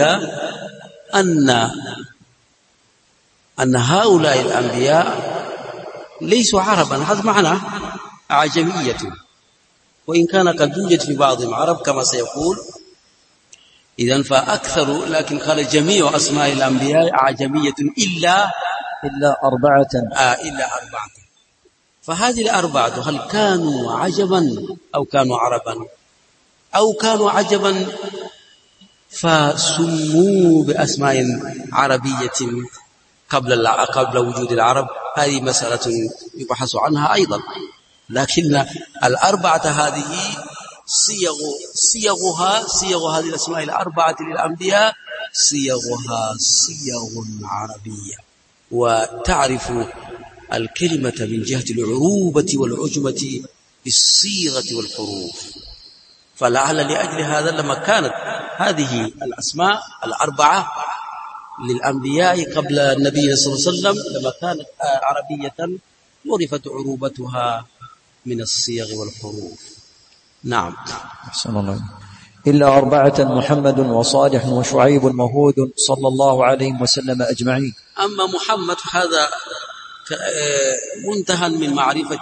أن هؤلاء الأنبياء ليسوا عربا، هذا معنى أعجمية، وإن كان قد يوجد في بعضهم عرب كما سيقول. إذن فأكثر، لكن قال جميع أسماء الأنبياء أعجمية إلا 4. إلا 4. فهذه الأربعة هل كانوا عجبا أو كانوا عربا، أو كانوا عجبا فسموا بأسماء عربية قبل وجود العرب؟ هذه مسألة يبحث عنها أيضا. لكن الأربعة هذه صيغ هذه الأسماء الأربعة للأنبياء صيغها صيغ عربية، وتعرف الكلمة من جهة العروبة والعجمة بالصيغة والحروف. فلعل لأجل هذا لما كانت هذه الأسماء الأربعة للأنبياء قبل النبي صلى الله عليه وسلم لما كانت عربية عرفت عروبتها من الصيغ والحروف. نعم. أحسن الله. إلا 4 محمد وصالح وشعيب وهود صلى الله عليه وسلم أجمعين. أما محمد هذا منتهى من معرفة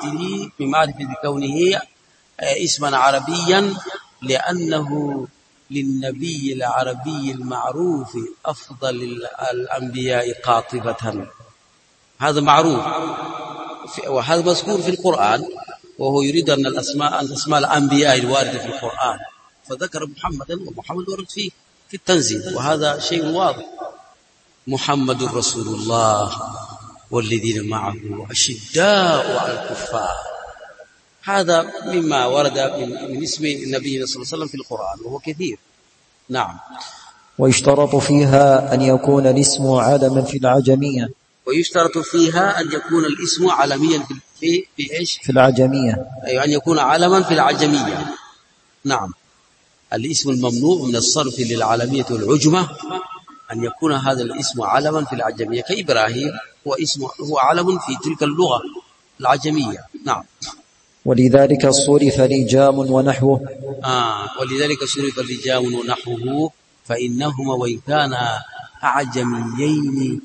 كونه اسما عربيا، لأنه للنبي العربي المعروف أفضل الأنبياء قاطبة. هذا معروف، وهذا مذكور في القرآن، وهو يريد أن أسماء الأنبياء الواردة في القرآن، فذكر محمدا، ومحمد ورد في التنزيل، وهذا شيء واضح. محمد رسول الله والذين معه أشداء على الكفار، هذا مما ورد من اسم النبي صلى الله عليه وسلم في القرآن، وهو كثير. نعم. ويشترط فيها أن يكون الاسم علما في العجمية. ويشترط فيها أن يكون الاسم علميا في إيش؟ في العجمية، أي أن يكون علما في العجمية. نعم. الاسم الممنوع من الصرف للعلمية والعجمة أن يكون هذا الاسم علما في العجمية، كإبراهيم هو علم في تلك اللغة العجمية. نعم. ولذلك صرف لجام ونحوه. ولذلك صرف لجام ونحوه، فإنهما وإن كانا أعجميين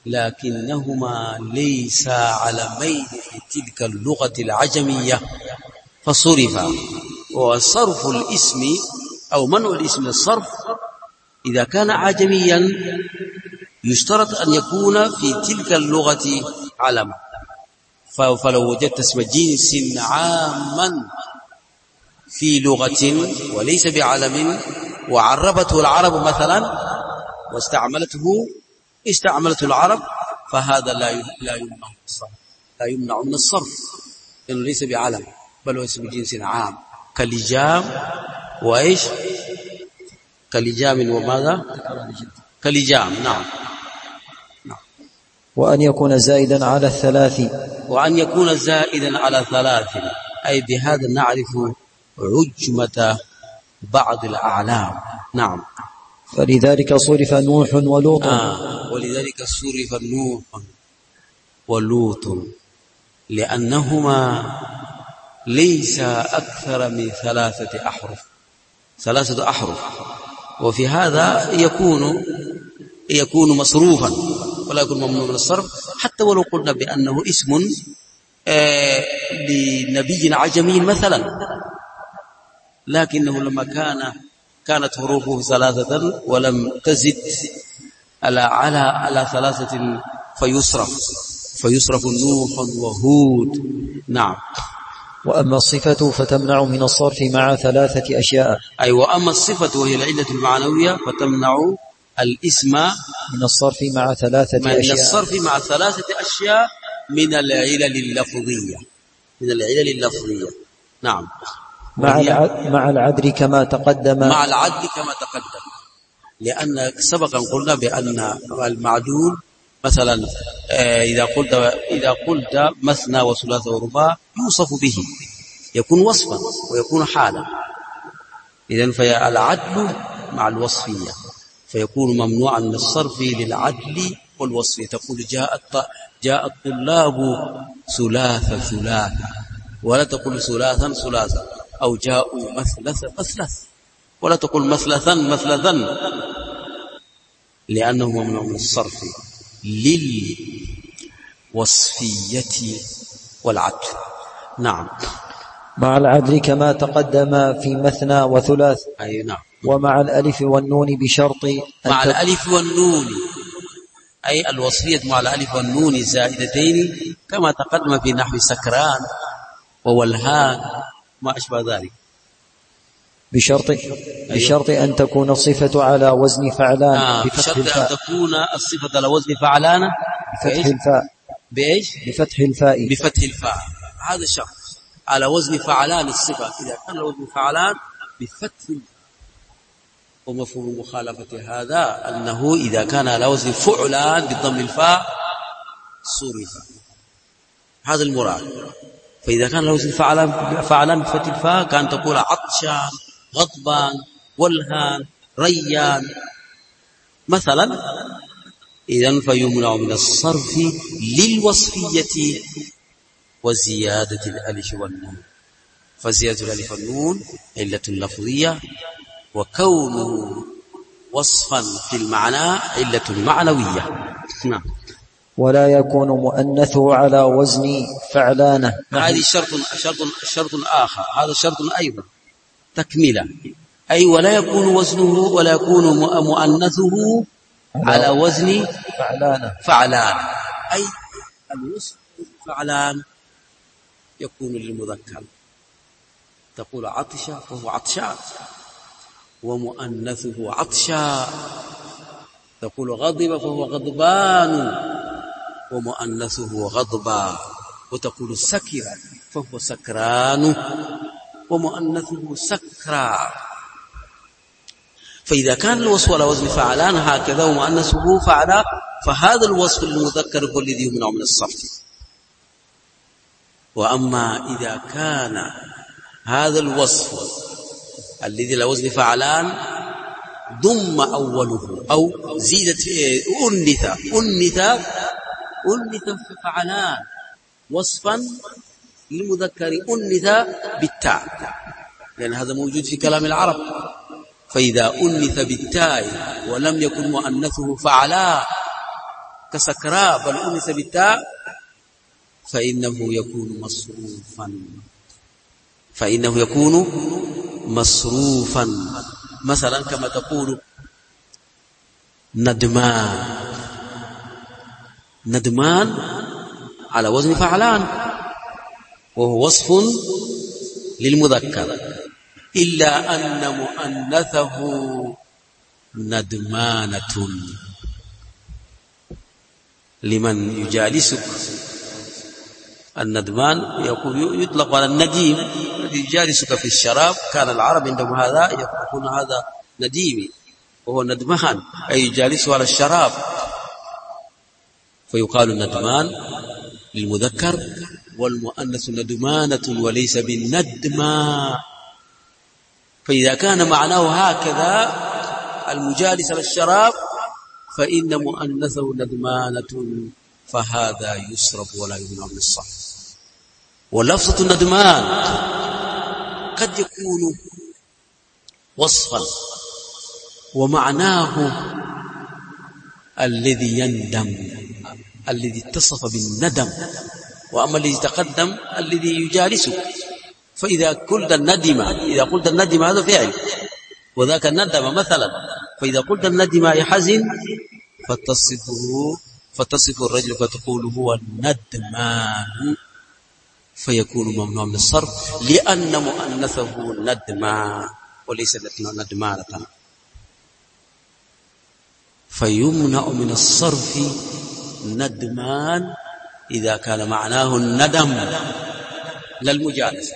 لكنهما ليس علمين في تلك اللغة العجمية، فصرف. وصرف الاسم أو منع الاسم من الصرف إذا كان عجميا يشترط أن يكون في تلك اللغة علما. فلو وجدت اسم جنس عاما في لغة وليس بعلم وعربته العرب مثلا استعملته العرب، فهذا لا يمنع من الصرف لأنه ليس بعلم بل هو اسم جنس عام كلجام وإيش كلجام وماذا كلجام. نعم. وأن يكون زائدا على الثلاث، وأن يكون زائدا على ثلاث، أي بهذا نعرف عجمة بعض الأعلام. نعم. فلذلك صرف نوح ولوط. ولذلك صرف نوح ولوط لأنهما ليس أكثر من 3 أحرف، وفي هذا يكون مصروفا ولا يكون ممنوع من الصرف، حتى ولو قلنا بأنه اسم لنبي عجمي مثلا، لكنه لما كانت حروفه 3 ولم تزد على 3 فيصرف نوح وهود. نعم. وأما الصفة فتمنع من الصرف مع 3 أشياء. أي وأما الصفة وهي العلة المعنوية فتمنع الاسم من الصرف مع 3 أشياء. من الصرف مع 3 أشياء من العلل اللفظية. نعم. مع العدل كما تقدم. لأن سبقا قلنا بأن المعدول مثلا إذا قلت مثنى وثلاث ورباع يوصف به، يكون وصفا ويكون حالا. إذن فالعدل مع الوصفية فيكون ممنوعا من الصرف للعدل والوصفية. تقول جاء الطلاب ثلاثة، ولا تقول ثلاثا، أو جاءوا مثلث، ولا تقول مثلثا، لأنه ممنوع من الصرف للوصفية والعدل. نعم. مع العدل كما تقدم في مثنى وثلاث. أي نعم. ومع الألف والنون بشرط مع الألف والنون، أي الوصفية مع الألف والنون الزائدتين كما تقدم في نحو سكران وولهان ما أشبه ذلك. بشرط أن تكون الصفة على وزن فعلان بشرط أن تكون الصفة على وزن فعلان بفتح الفاء. بإيش؟ بفتح الفاء. هذا الشرط على وزن فعلان الصفة، إذا كان وزن فعلان بفتح. ومفهوم مخالفة هذا أنه إذا كان على وزن فعلان بضم الفاء صرف، هذا المراد. فإذا كان على وزن فعلان بفتح الفاء كان تقول عطشان، غضبان، ولهان، ريان مثلا. إذن فيمنع من الصرف للوصفية وزيادة الألف والنون. فزيادة الألف والنون علة لفظية، وكونه وصفا في المعنى علة معنوية. نعم. ولا يكون مؤنثه على وزن فعلانة. هذه شرط آخر، هذا شرط أيضا تكملة. أي ولا يكون وزنه ولا يكون مؤنثه على وزن فعلان. أي الوصف فعلان يكون للمذكر، تقول عطش فهو عطشان، ومؤنثه عطشا. تقول غضب فهو غضبان، ومؤنثه غضبا. وتقول سكر فهو سكران، ومؤنثه سكرا. فإذا كان الوصف على وزن فعلان هكذا ومؤنثه فعلا، فهذا الوصف المذكر هو الذي يمنع من الصرف. وأما إذا كان هذا الوصف الذي على وزن فعلان ضم أوله أو زيدت أنث فعلان وصفا للمذكر أنث بالتاء، لأن هذا موجود في كلام العرب. فإذا أنث بالتاء ولم يكن مؤنثه فعلا كسكرا بل أنث بالتاء فإنه يكون مصروفا. مثلا كما تقول ندمان على وزن فعلان، وهو وصف للمذكر إلا أن مؤنثه ندمانة لمن يجالسك. الندمان يطلق على النديم الذي يجالسك في الشراب. كان العرب عندهم هذا يقولون هذا نديمي، وهو ندمان أي يجالسه على الشراب، فيقال الندمان للمذكر، والمؤنث ندمانة وليس بالندمى. فإذا كان معناه هكذا المجالس على الشراب فإن مؤنثه ندمانة، فهذا يصرف ولا يمنع من الصرف. ولفظة الندمان قد يكون وصفا ومعناه الذي يندم، الذي اتصف بالندم، وأما الذي تقدم الذي يجالسه. فإذا قلت الندم، إذا قلت الندم هذا فعل، وذاك الندم مثلا، فإذا قلت الندم يحزن فتصف الرجل فتقول هو الندمان، فيكون ممنوع من الصرف لأن مؤنثه ندما وليس ندمانة، فيمنع من الصرف ندمان إذا كان معناه الندم لا المجالسة.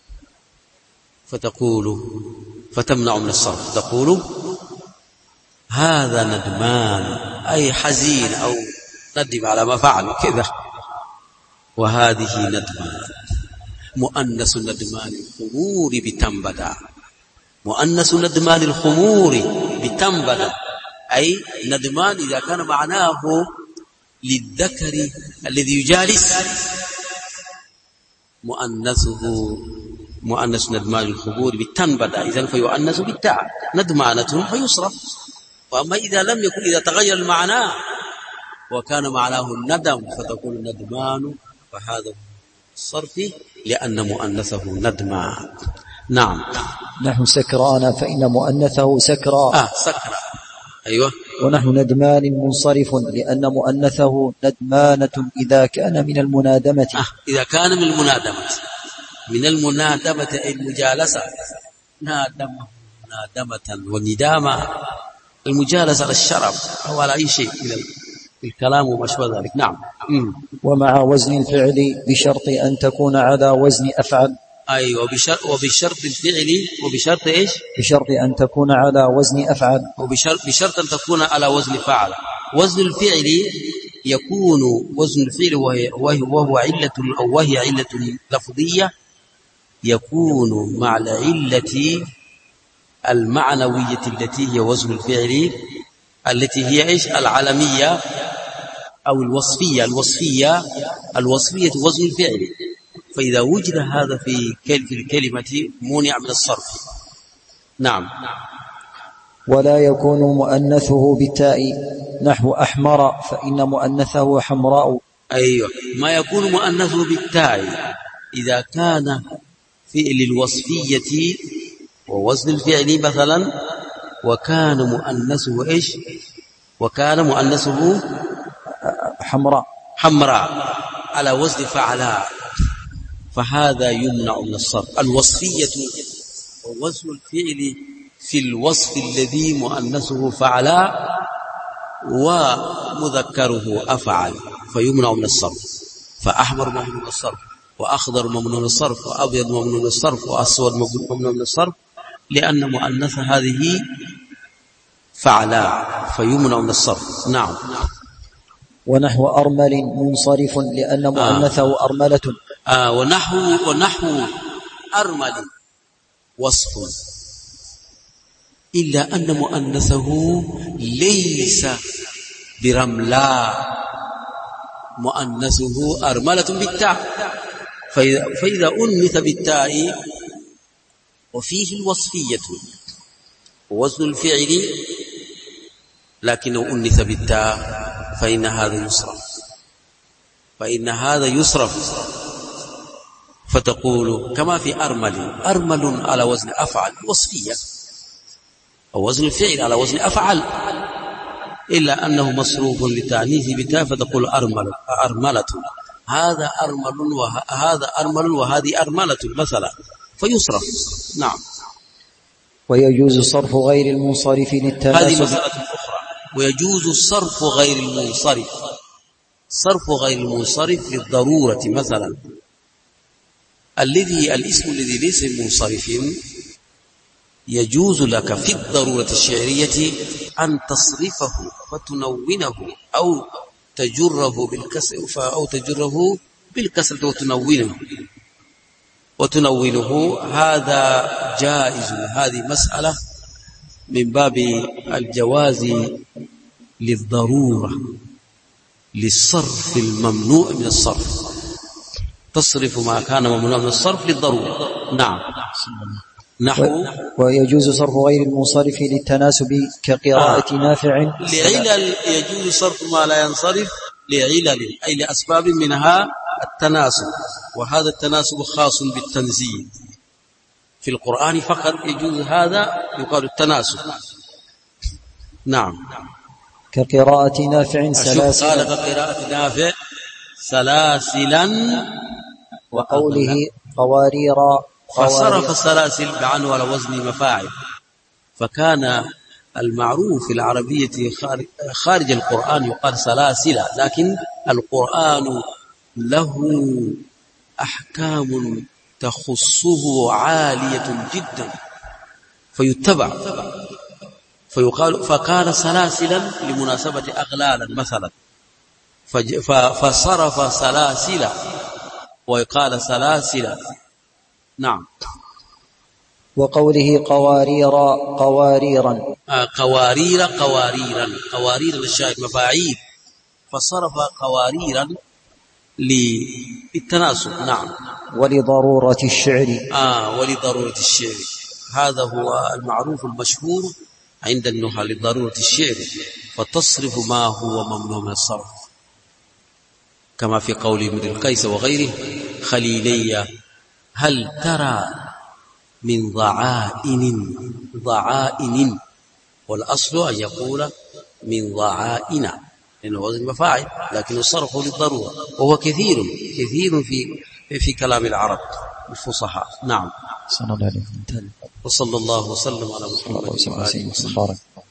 فتمنع من الصرف، تقول هذا ندمان أي حزين أو ندم على ما فعل كذا، وهذه ندمان. مؤنث ندمان الخمور بتنبدا، مؤنث ندمان الخمور بتنبدا أي ندمان إذا كان معناه للذكر الذي يجالس، مؤنث ندمان الخمور بالتنبدا، إذن فيؤنث بالتاء ندمانة فيصرف. وأما إذا لم يكن، إذا تغير المعنى وكان معناه الندم فتقول الندمان، فهذا الصرف لأن مؤنثه ندمان. نعم. نحن سكران فإن مؤنثه سكرى. سكرى، أيوة. ونحن ندمان منصرف لأن مؤنثه ندمانة إذا كان من المنادمة. إذا كان من المنادمة، من المنادمة أي المجالسة، نادمة وندامة، المجالسة على الشرب أو على أي شيء من الكلام وما شابه ذلك. نعم. ومع وزن الفعل بشرط أن تكون على وزن أفعل. أيوة، وبشرط الفعل، وبشرط إيش؟ بشرط أن تكون على وزن أفعل، بشرط أن تكون على وزن فعل. وزن الفعل يكون وزن الفعل وهو علة أو وهي علة لفظية، يكون مع العلة المعنوية التي هي وزن الفعل، التي هي إيش؟ العلمية أو الوصفية وزن الفعل. فإذا وجد هذا في الكلمة منع من الصرف. نعم. ولا يكون مؤنثه بالتاء نحو أحمر فإن مؤنثه حمراء. أيوة، ما يكون مؤنثه بالتاء إذا كان فعل الوصفية ووزن الفعل مثلا، وكان مؤنثه إيش؟ وكان مؤنثه حمراء على وزن فعلاء، فهذا يمنع من الصرف. الوصفية ووزن الفعل في الوصف الذي مؤنثه فعلاء ومذكره أفعل، فيمنع من الصرف. فأحمر ممنوع من الصرف، وأخضر ممنوع من الصرف، وأبيض ممنوع من الصرف، وأسود ممنوع من الصرف، لأن مؤنث هذه فعلاء، فيمنع من الصرف. نعم. ونحو أرمل منصرف لأن مؤنثه أرملة. ونحو أرمل وصف، إلا أن مؤنثه ليس برملاء، مؤنثه أرملة بالتاء. فإذا أنث بالتاء وفيه الوصفية ووزن الفعل لكنه أنث بالتاء فإن هذا يصرف. فتقول كما في أرمل على وزن أفعل وصفية، أو وزن الفعل على وزن أفعل، إلا أنه مصروف لتعنيث بتاء فتقول أرملة. هذا أرمل وهذا أرمل وهذه أرملة مثلا، فيصرف. نعم. ويجوز صرف غير المنصرف للتناسب. هذه مسألة أخرى. ويجوز صرف غير المنصرف، صرف غير المنصرف للضرورة. مثلا الاسم الذي ليس منصرف يجوز لك في الضرورة الشعرية أن تصرفه فتنونه أو تجره بالكسر وتنونه. هذا جائز. هذه مسألة من باب الجواز للضرورة، للصرف الممنوع من الصرف، تصرف ما كان ممنوع من الصرف للضرورة. نعم. نحو ويجوز صرف غير المنصرف للتناسب كقراءة نافع لعلل. يجوز صرف ما لا ينصرف لعلل، أي لأسباب منها التناسب، وهذا التناسب خاص بالتنزيل. في القرآن فقط يجوز هذا، يقال التناسب. نعم. كقراءة نافع سلاسلا. قال كقراءة نافع سلاسلا، وقوله قواريرا فصرف السلاسل بعنوى على وزن مفاعل. فكان المعروف في العربية خارج القرآن يقال سلاسل، لكن القرآن له أحكام تخصه عالية جدا فيتبع، فيقال فكان سلاسلا لمناسبة أغلالا مثلا، فصرف سلاسل ويقال سلاسل. نعم. وقوله قواريرا قواريرا. قوارير للشاهد مفاعيل، فصرف قواريرا للتناسب. نعم. ولضرورة الشعر. ولضرورة الشعر. هذا هو المعروف المشهور عند النحاة، لضرورة الشعر، فتصرف ما هو ممنوع من الصرف، كما في قول ابن القيس وغيره: خليلي هل ترى من ضعائن، والأصل أن يقول من ضعائن لأنه وزن مفاعل، لكن الصرف للضرورة، وهو كثير في كلام العرب الفصحاء. نعم. صلى الله عليه وسلم. وصلى الله وسلم على محمد وعلى آله وصحبه.